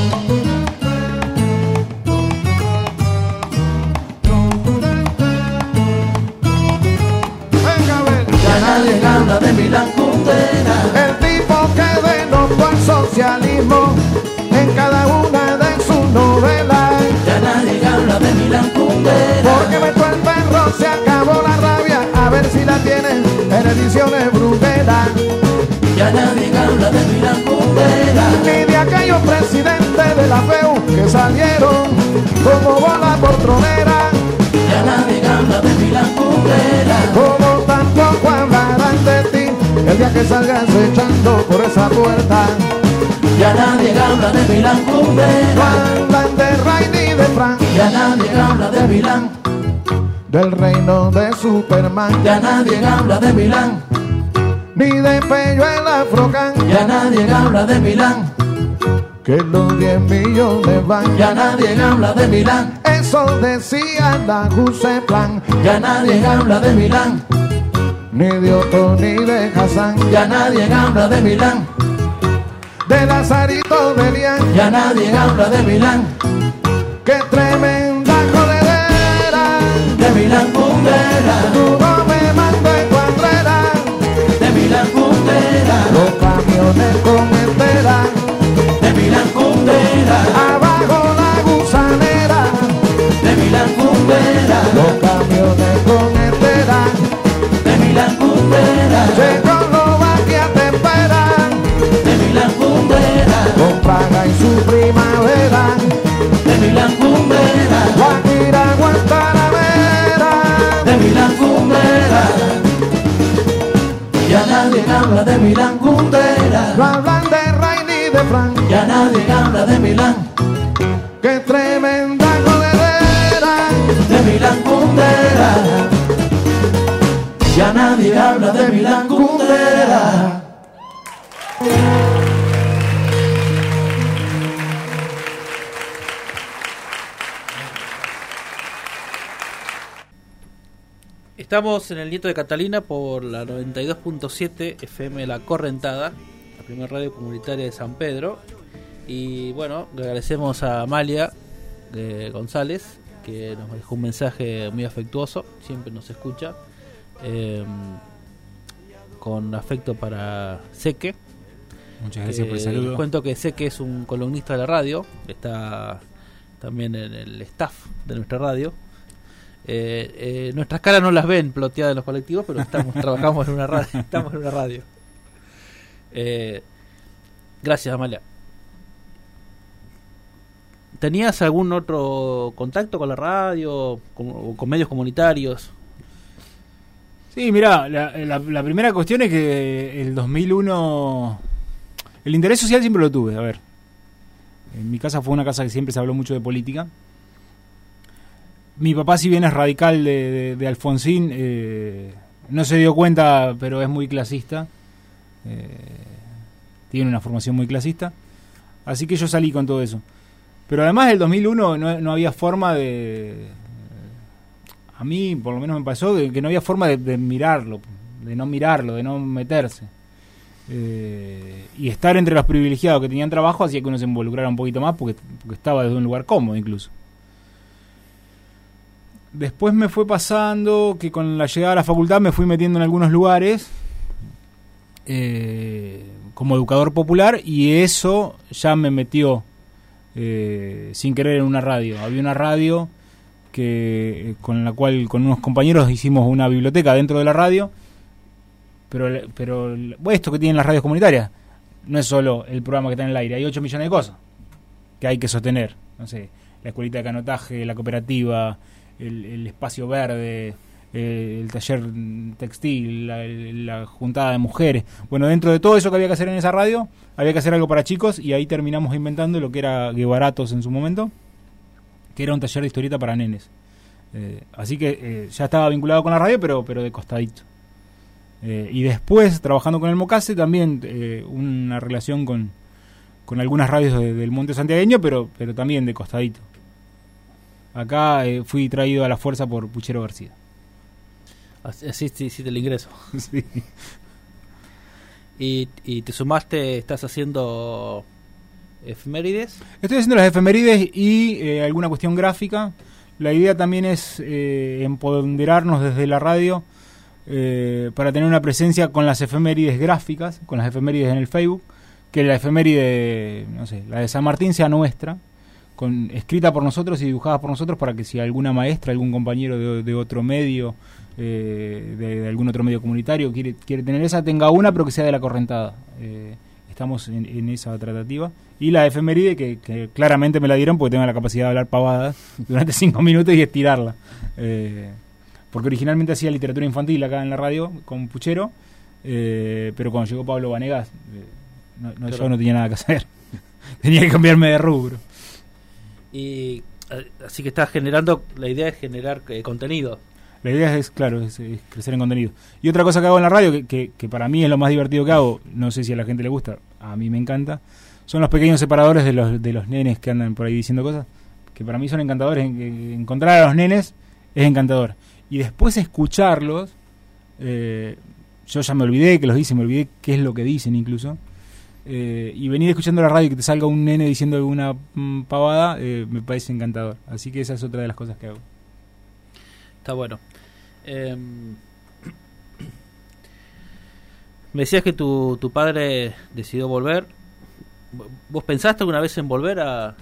Venga a ver. Ya nadie habla de Milán Kundera. El tipo que denotó el socialismo en cada una de sus novelas. Ya nadie habla de Milán Kundera. Porque metió el perro, se acabó la rabia. A ver si la tienen en ediciones brujeras. Ya nadie habla de Milán Kundera. Ni de aquellos presidentes de la F E U que salieron como bola por tronera. Ya nadie habla de Milán Kundera. Como tampoco hablarán de ti el día que salgas echando por esa puerta. Ya nadie habla de Milán Kundera. Hablan de Ray ni de Frank. Ya nadie habla de Milán. Del reino de Superman. Ya nadie habla de Milán. Ni de Peñuela Frocán. Ya nadie habla de Milán. Que los diez millones van. Ya nadie habla de Milán. Eso decía la Juseplan. Ya nadie habla de Milán. Ni de Otto ni de Hassan. Ya nadie habla de Milán. De Lazarito de Lian. Ya nadie habla de Milán. Qué tremenda jodedera. De Milán Kundera. Tú no me mandes cuadrera. De Milán Kundera. Los camiones con entera. De Milán Kundera. Abajo la gusanera. De Milán Kundera. Los camiones con entera. De Milán Kundera. Checoslovaquia te esperan. De Milán Kundera. Con Praga y su primavera. De Milán Kundera. Guajira, Guantanamera. De Milán Kundera. Ya nadie habla de Milán Kundera. No hablan de Ray ni de Frank. Ya nadie habla de Milán. Qué tremenda jodedera. De Milán Kundera. Ya nadie habla de Milán Kundera. Estamos en el Nieto de Catalina por la noventa y dos punto siete F M La Correntada, la primera radio comunitaria de San Pedro. Y bueno, le agradecemos a Amalia eh, González, que nos dejó un mensaje muy afectuoso, siempre nos escucha, eh, con afecto para Seque. Muchas gracias por el Eh, saludo. les cuento que sé que es un columnista de la radio, está también en el staff de nuestra radio. Eh, eh, nuestras caras no las ven ploteadas en los colectivos, pero estamos trabajamos en una radio, estamos en una radio. Eh, gracias, Amalia. ¿Tenías algún otro contacto con la radio, con, con medios comunitarios? Sí, mirá, la, la, la primera cuestión es que el dos mil uno... El interés social siempre lo tuve, a ver. En mi casa fue una casa que siempre se habló mucho de política. Mi papá, si bien es radical de, de, de Alfonsín, eh, no se dio cuenta, pero es muy clasista. Eh, tiene una formación muy clasista. Así que yo salí con todo eso. Pero además del dos mil uno no, no había forma de... A mí, por lo menos me pasó, de que no había forma de, de mirarlo, de no mirarlo, de no meterse. Eh, y estar entre los privilegiados que tenían trabajo hacía que uno se involucrara un poquito más porque, porque estaba desde un lugar cómodo incluso. Después me fue pasando que con la llegada a la facultad me fui metiendo en algunos lugares eh, como educador popular, y eso ya me metió eh, sin querer en una radio. Había una radio que con la cual con unos compañeros hicimos una biblioteca dentro de la radio, pero pero esto que tienen las radios comunitarias no es solo el programa que está en el aire, hay ocho millones de cosas que hay que sostener, no sé, la escuelita de canotaje, la cooperativa, el, el espacio verde, eh, el taller textil, la, la juntada de mujeres. Bueno, dentro de todo eso que había que hacer en esa radio, había que hacer algo para chicos, y ahí terminamos inventando lo que era Guevaratos en su momento, que era un taller de historieta para nenes. Eh, así que eh, ya estaba vinculado con la radio, pero pero de costadito. Eh, y después, trabajando con el Mocase, también eh, una relación con, con algunas radios de, del Monte Santiagueño, pero pero también de costadito. Acá eh, fui traído a la fuerza por Puchero García. Así hiciste el ingreso. Sí. Y, y te sumaste, estás haciendo efemérides. Estoy haciendo las efemérides y eh, alguna cuestión gráfica. La idea también es eh, empoderarnos desde la radio eh, para tener una presencia con las efemérides gráficas, con las efemérides en el Facebook, que la efeméride, no sé, la de San Martín sea nuestra, con, escrita por nosotros y dibujada por nosotros, para que si alguna maestra, algún compañero de, de otro medio, eh, de, de algún otro medio comunitario quiere, quiere tener esa, tenga una, pero que sea de la Correntada. Eh, estamos en, en esa tratativa. Y la efeméride, que, que claramente me la dieron porque tengo la capacidad de hablar pavadas durante cinco minutos y estirarla. Eh, porque originalmente hacía literatura infantil acá en la radio con Puchero, eh, pero cuando llegó Pablo Vanegas, eh, no, no, claro, yo no tenía nada que hacer. Tenía que cambiarme de rubro. Y así que estás generando, la idea es generar eh, contenido. La idea es, claro, es, es crecer en contenido. Y otra cosa que hago en la radio, que, que, que para mí es lo más divertido que hago, no sé si a la gente le gusta, a mí me encanta, son los pequeños separadores de los de los nenes que andan por ahí diciendo cosas, que para mí son encantadores. Encontrar a los nenes es encantador. Y después escucharlos, eh, yo ya me olvidé que los dicen, me olvidé qué es lo que dicen incluso, eh, y venir escuchando la radio y que te salga un nene diciendo alguna mm, pavada, eh, me parece encantador. Así que esa es otra de las cosas que hago. Está bueno. Eh, me decías que tu, tu padre decidió volver. ¿Vos pensaste alguna vez en volver a...?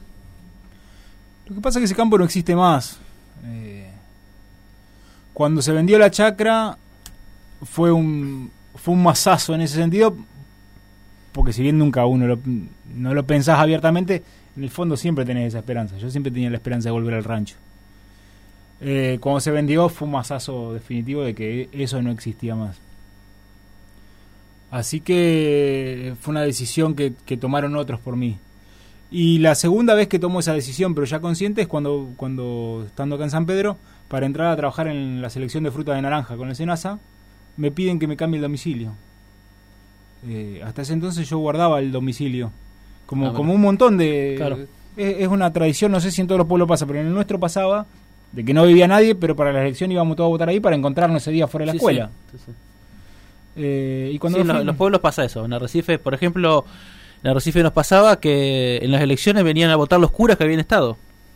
Lo que pasa es que ese campo no existe más. Eh, cuando se vendió la chacra fue un fue un masazo en ese sentido, porque si bien nunca uno lo, no lo pensás abiertamente, en el fondo siempre tenés esa esperanza. Yo siempre tenía la esperanza de volver al rancho. Eh, cuando se vendió fue un masazo definitivo de que eso no existía más. Así que fue una decisión que, que tomaron otros por mí. Y la segunda vez que tomo esa decisión, pero ya consciente, es cuando, cuando estando acá en San Pedro, para entrar a trabajar en la selección de fruta de naranja con el SENASA, me piden que me cambie el domicilio. Eh, hasta ese entonces yo guardaba el domicilio. Como, ah, como un montón de... Claro. Es, es una tradición, no sé si en todos los pueblos pasa, pero en el nuestro pasaba, de que no vivía nadie, pero para la elección íbamos todos a votar ahí para encontrarnos ese día fuera de la sí, escuela. Sí, sí, sí. Eh, y cuando sí, en, lo, en los pueblos pasa eso. En Arrecife, por ejemplo, en Arrecife nos pasaba que en las elecciones venían a votar los curas que habían estado.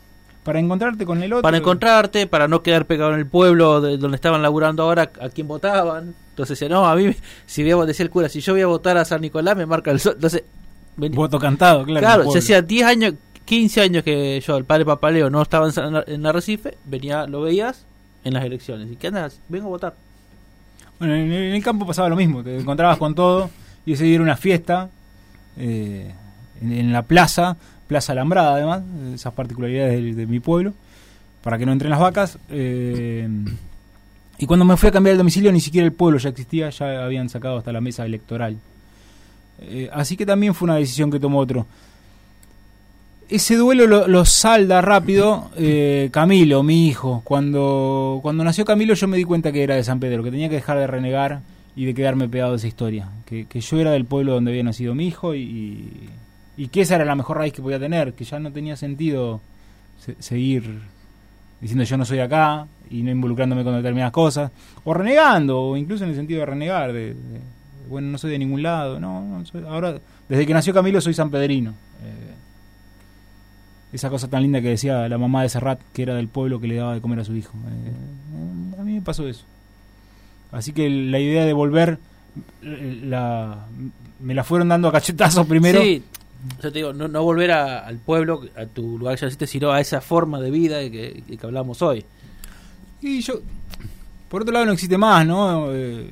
para encontrarte con el otro. Para encontrarte, para no quedar pegado en el pueblo de donde estaban laburando ahora, a quién votaban. Entonces decía, no, a mí, si voy a, decía el cura, si yo voy a votar a San Nicolás, me marca el sol. Entonces, vení. Voto cantado, claro. Claro, se hacía diez años, quince años que yo, el padre Papaleo, no estaba en, en Arrecife, venía, lo veías en las elecciones. ¿Y qué andas? Vengo a votar. Bueno, en, en el campo pasaba lo mismo, te encontrabas con todo, y ese día era una fiesta, eh, en, en la plaza, Plaza Alambrada además, esas particularidades de, de mi pueblo, para que no entren las vacas. Eh, y cuando me fui a cambiar el domicilio, ni siquiera el pueblo ya existía, ya habían sacado hasta la mesa electoral. Eh, así que también fue una decisión que tomó otro. Ese duelo lo, lo salda rápido eh, Camilo, mi hijo. Cuando, cuando nació Camilo yo me di cuenta que era de San Pedro, que tenía que dejar de renegar y de quedarme pegado de esa historia. Que, que yo era del pueblo donde había nacido mi hijo y, y, y que esa era la mejor raíz que podía tener, que ya no tenía sentido se, seguir diciendo yo no soy acá y no involucrándome con determinadas cosas, o renegando, o incluso en el sentido de renegar, de, de bueno, no soy de ningún lado, no, no soy, ahora, desde que nació Camilo soy sanpedrino. Eh, esa cosa tan linda que decía la mamá de Serrat, que era del pueblo que le daba de comer a su hijo. Eh, a mí me pasó eso. Así que la idea de volver, la, me la fueron dando a cachetazos primero. Sí, yo te digo, no, no volver a, al pueblo, a tu lugar que ya naciste, sino a esa forma de vida que, que, que hablamos hoy. Y yo, por otro lado, no existe más, ¿no? Eh,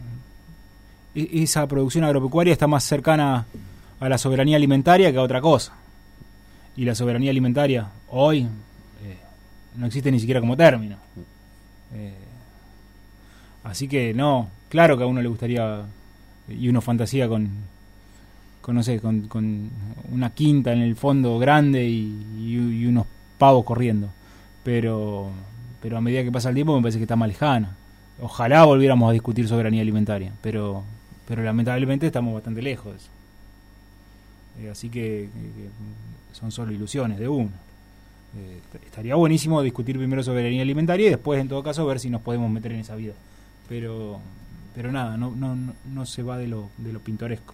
esa producción agropecuaria está más cercana a la soberanía alimentaria que a otra cosa. Y la soberanía alimentaria hoy eh, no existe ni siquiera como término. Eh, así que no, claro que a uno le gustaría, y uno fantasía con, con no sé, con, con una quinta en el fondo grande y, y, y unos pavos corriendo. Pero, pero a medida que pasa el tiempo me parece que está más lejana. Ojalá volviéramos a discutir soberanía alimentaria, pero, pero lamentablemente estamos bastante lejos de eso. Eh, así que, que, que son solo ilusiones de uno. Eh, estaría buenísimo discutir primero soberanía alimentaria y después, en todo caso, ver si nos podemos meter en esa vida. Pero, pero nada, no, no, no, no se va de lo, de lo pintoresco.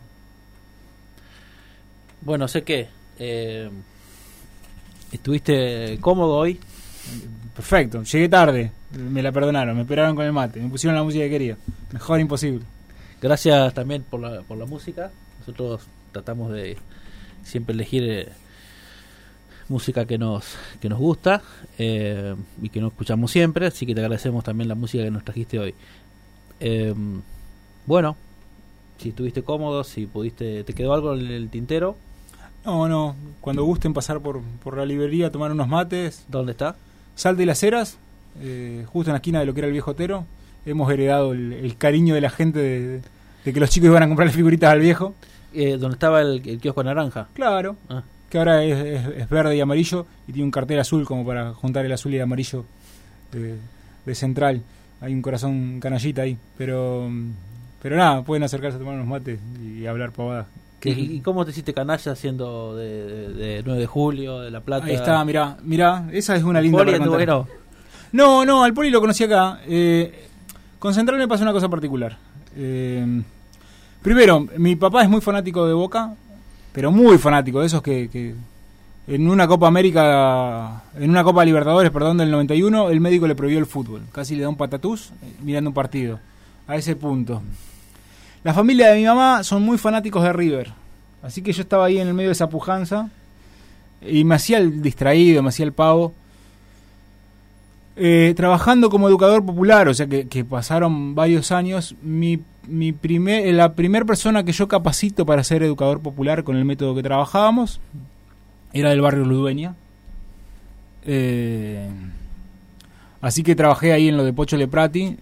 Bueno, sé que eh, estuviste cómodo hoy. Perfecto, llegué tarde, me la perdonaron, me esperaron con el mate, me pusieron la música que quería. Mejor imposible. Gracias también por la, por la música. Nosotros tratamos de siempre elegir eh, música que nos que nos gusta eh, y que no escuchamos siempre, así que te agradecemos también la música que nos trajiste hoy. Eh, bueno, si estuviste cómodo, si pudiste, ¿te quedó algo en el tintero? No, no, cuando gusten pasar por, por la librería, tomar unos mates. ¿Dónde está? Sal de las Heras, eh, justo en la esquina de lo que era el Viejo Otero. Hemos heredado el, el cariño de la gente de, de que los chicos iban a comprarle figuritas al viejo. Eh, ¿Dónde estaba el, el kiosco naranja? Claro, ah. que ahora es, es, es verde y amarillo y tiene un cartel azul como para juntar el azul y el amarillo de, de central. Hay un corazón canallita ahí, pero pero nada, pueden acercarse a tomar unos mates y hablar pavadas. ¿Y, ¿Y cómo te hiciste canalla siendo de, de, de nueve de julio, de La Plata? Ahí está, mirá, mirá, esa es una linda Poli, para contar. Bueno. No, no, al Poli lo conocí acá. Eh, con Central me pasó una cosa particular. Eh, primero, mi papá es muy fanático de Boca, pero muy fanático, de esos que, que en una Copa América, en una Copa Libertadores, perdón, del noventa y uno, el médico le prohibió el fútbol. Casi le da un patatús mirando un partido. A ese punto. La familia de mi mamá son muy fanáticos de River, así que yo estaba ahí en el medio de esa pujanza y me hacía el distraído, me hacía el pavo, eh, trabajando como educador popular, o sea que, que pasaron varios años. Mi, mi primer, la primera persona que yo capacito para ser educador popular con el método que trabajábamos era del barrio Ludueña, eh, así que trabajé ahí en lo de Pocho Leprati.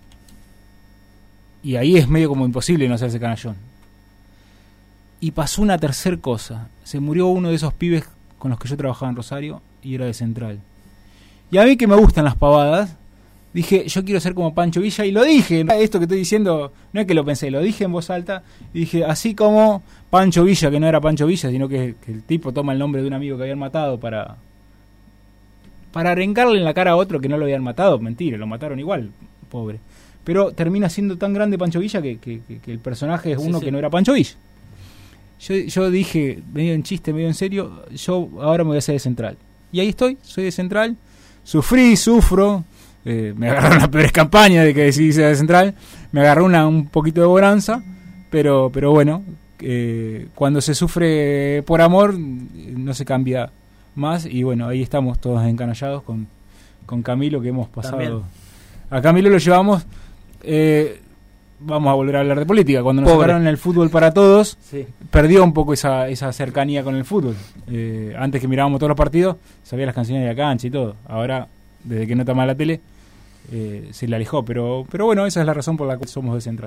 Y ahí es medio como imposible no hacerse canallón. Y pasó una tercer cosa. Se murió uno de esos pibes con los que yo trabajaba en Rosario y era de Central. Y a mí que me gustan las pavadas, dije, yo quiero ser como Pancho Villa, y lo dije. Esto que estoy diciendo, no es que lo pensé, lo dije en voz alta. Y dije, así como Pancho Villa, que no era Pancho Villa, sino que, que el tipo toma el nombre de un amigo que habían matado para... para arengarle en la cara a otro que no lo habían matado. Mentira, lo mataron igual, pobre. Pero termina siendo tan grande Pancho Villa que, que, que el personaje es uno sí, sí. que no era Pancho Villa. Yo, yo dije, medio en chiste, medio en serio, yo ahora me voy a hacer de Central. y ahí estoy, soy de Central. Sufrí, sufro, eh, me agarraron las peores campañas de que decidí ser de Central, me agarró una, un poquito de bonanza, pero, pero bueno, eh, cuando se sufre por amor no se cambia más, y bueno, ahí estamos todos encanallados con, con Camilo, que hemos pasado. También. A Camilo lo llevamos, eh, vamos a volver a hablar de política, cuando nos Pobre. sacaron el fútbol para todos, sí. perdió un poco esa, esa cercanía con el fútbol. Eh, antes que mirábamos todos los partidos, sabía las canciones de la cancha y todo. Ahora, desde que no está más la tele, eh, se le alejó. Pero, pero bueno, esa es la razón por la cual somos de Central.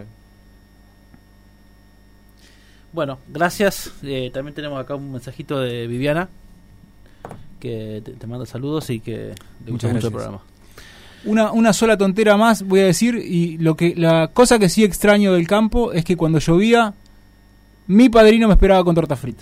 Bueno, gracias. Eh, también tenemos acá un mensajito de Viviana, que te, te manda saludos y que le gusta mucho el programa. Una, una sola tontera más voy a decir, y lo que la cosa que sí extraño del campo es que cuando llovía, mi padrino me esperaba con torta frita.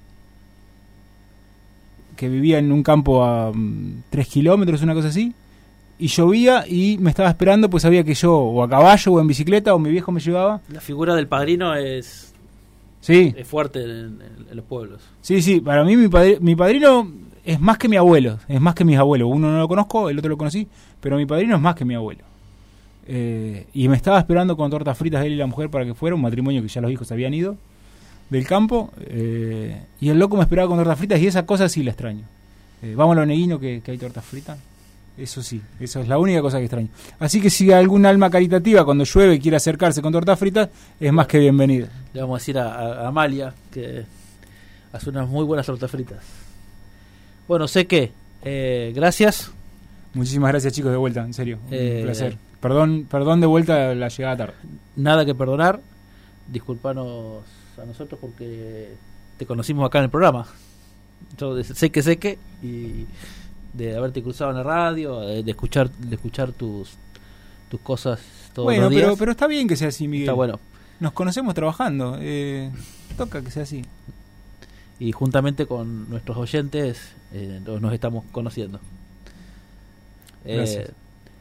Que vivía en un campo a um, tres kilómetros, una cosa así, y llovía y me estaba esperando, pues sabía que yo, o a caballo, o en bicicleta, o mi viejo me llevaba. La figura del padrino es, sí. es fuerte en, en, en los pueblos. Sí, sí, para mí mi, padri- mi padrino es más que mi abuelo, es más que mis abuelos. Uno no lo conozco, el otro lo conocí, pero mi padrino es más que mi abuelo. Eh, y me estaba esperando con tortas fritas él y la mujer para que fuera un matrimonio que ya los hijos habían ido del campo, eh, y el loco me esperaba con tortas fritas, y esa cosa sí la extraño. Eh, vamos a lo neguino que, que hay tortas fritas. Eso sí, eso es la única cosa que extraño. Así que si algún alma caritativa cuando llueve quiere acercarse con tortas fritas, es más que bienvenida. Le vamos a decir a, a, a Amalia que hace unas muy buenas tortas fritas. Bueno, sé que, eh, gracias. Muchísimas gracias, chicos, de vuelta, en serio, eh, un placer. Perdón, perdón de vuelta la llegada tarde. Nada que perdonar. Disculpanos a nosotros porque te conocimos acá en el programa. Yo sé que sé que y de haberte cruzado en la radio, de, de escuchar de escuchar tus tus cosas todos bueno, los días. Pero, pero está bien que sea así, Miguel. Está bueno. Nos conocemos trabajando. Eh, toca que sea así. Y juntamente con nuestros oyentes eh, nos estamos conociendo. Gracias. Eh,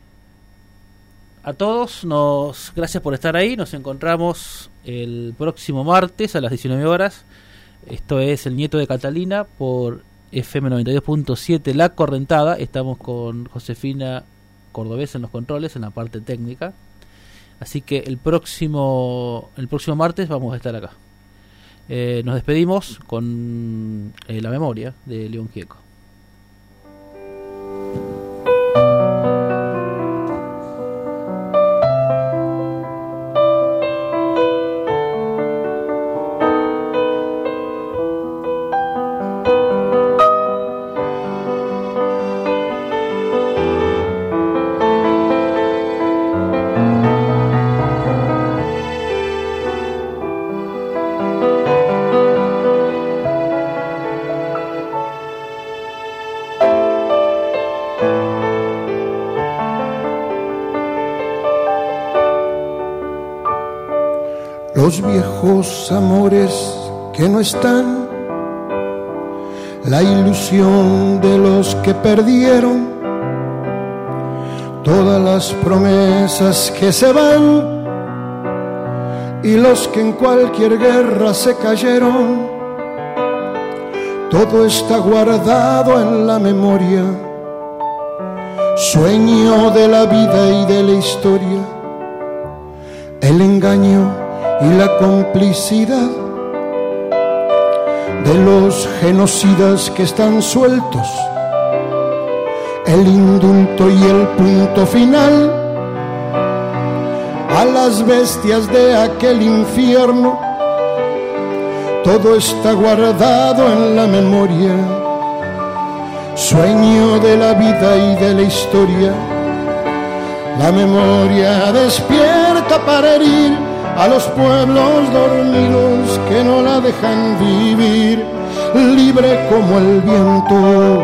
a todos, nos gracias por estar ahí. Nos encontramos el próximo martes a las diecinueve horas. Esto es El Nieto de Catalina por F M noventa y dos punto siete La Correntada. Estamos con Josefina Cordobés en los controles, en la parte técnica. Así que el próximo el próximo martes vamos a estar acá. Eh, nos despedimos con eh, La Memoria de León Gieco. Los viejos amores que no están, la ilusión de los que perdieron, todas las promesas que se van y los que en cualquier guerra se cayeron, todo está guardado en la memoria, sueño de la vida y de la historia, el engaño y la complicidad de los genocidas que están sueltos, el indulto y el punto final a las bestias de aquel infierno, todo está guardado en la memoria, sueño de la vida y de la historia, la memoria despierta para herir a los pueblos dormidos que no la dejan vivir, libre como el viento.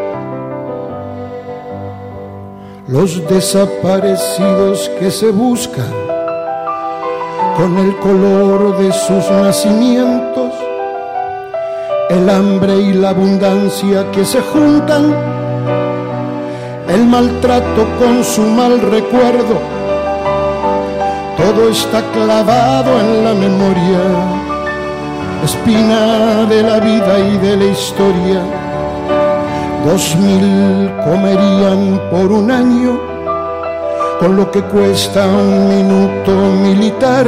Los desaparecidos que se buscan con el color de sus nacimientos, el hambre y la abundancia que se juntan, el maltrato con su mal recuerdo, todo está clavado en la memoria, espina de la vida y de la historia, Dos mil comerían por un año con lo que cuesta un minuto militar.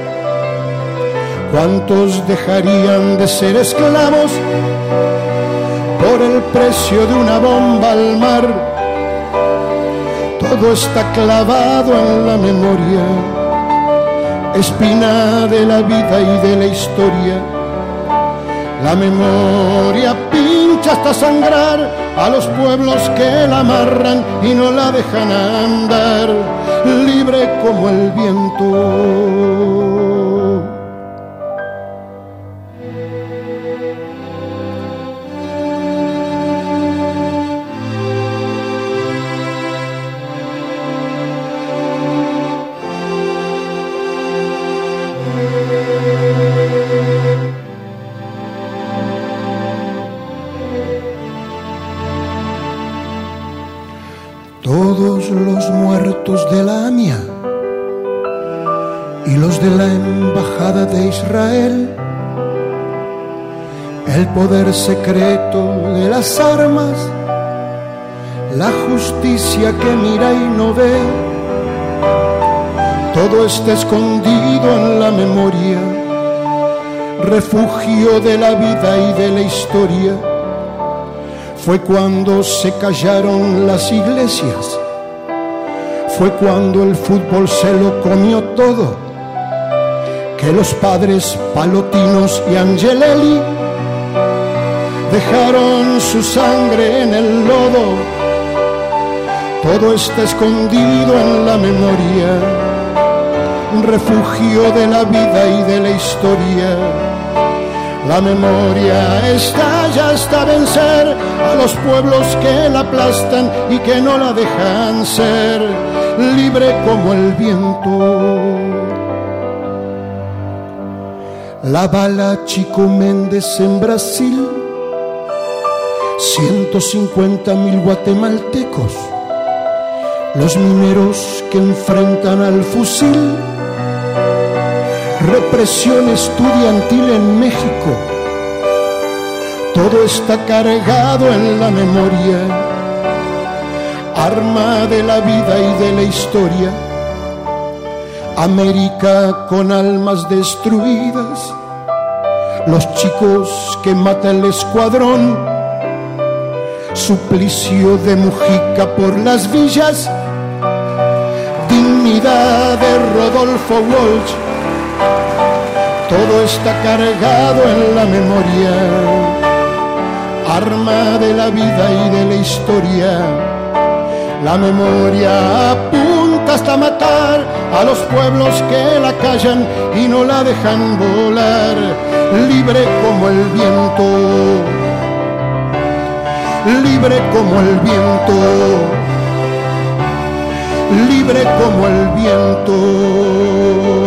¿Cuántos dejarían de ser esclavos por el precio de una bomba al mar? Todo está clavado en la memoria, espina de la vida y de la historia. La memoria pincha hasta sangrar a los pueblos que la amarran y no la dejan andar, libre como el viento. Todos los muertos de la A M I A y los de la Embajada de Israel, el poder secreto de las armas, la justicia que mira y no ve, todo está escondido en la memoria, refugio de la vida y de la historia. Fue cuando se callaron las iglesias, fue cuando el fútbol se lo comió todo, que los padres Palotinos y Angelelli dejaron su sangre en el lodo. Todo está escondido en la memoria, refugio de la vida y de la historia. La memoria estalla hasta vencer a los pueblos que la aplastan y que no la dejan ser, libre como el viento. La bala Chico Méndez en Brasil, ciento cincuenta mil guatemaltecos, los mineros que enfrentan al fusil, represión estudiantil en México. Todo está cargado en la memoria, arma de la vida y de la historia. América con almas destruidas, los chicos que mata el escuadrón, suplicio de Mujica por las villas, dignidad de Rodolfo Walsh. Todo está cargado en la memoria, arma de la vida y de la historia. La memoria apunta hasta matar a los pueblos que la callan y no la dejan volar, libre como el viento, libre como el viento, libre como el viento.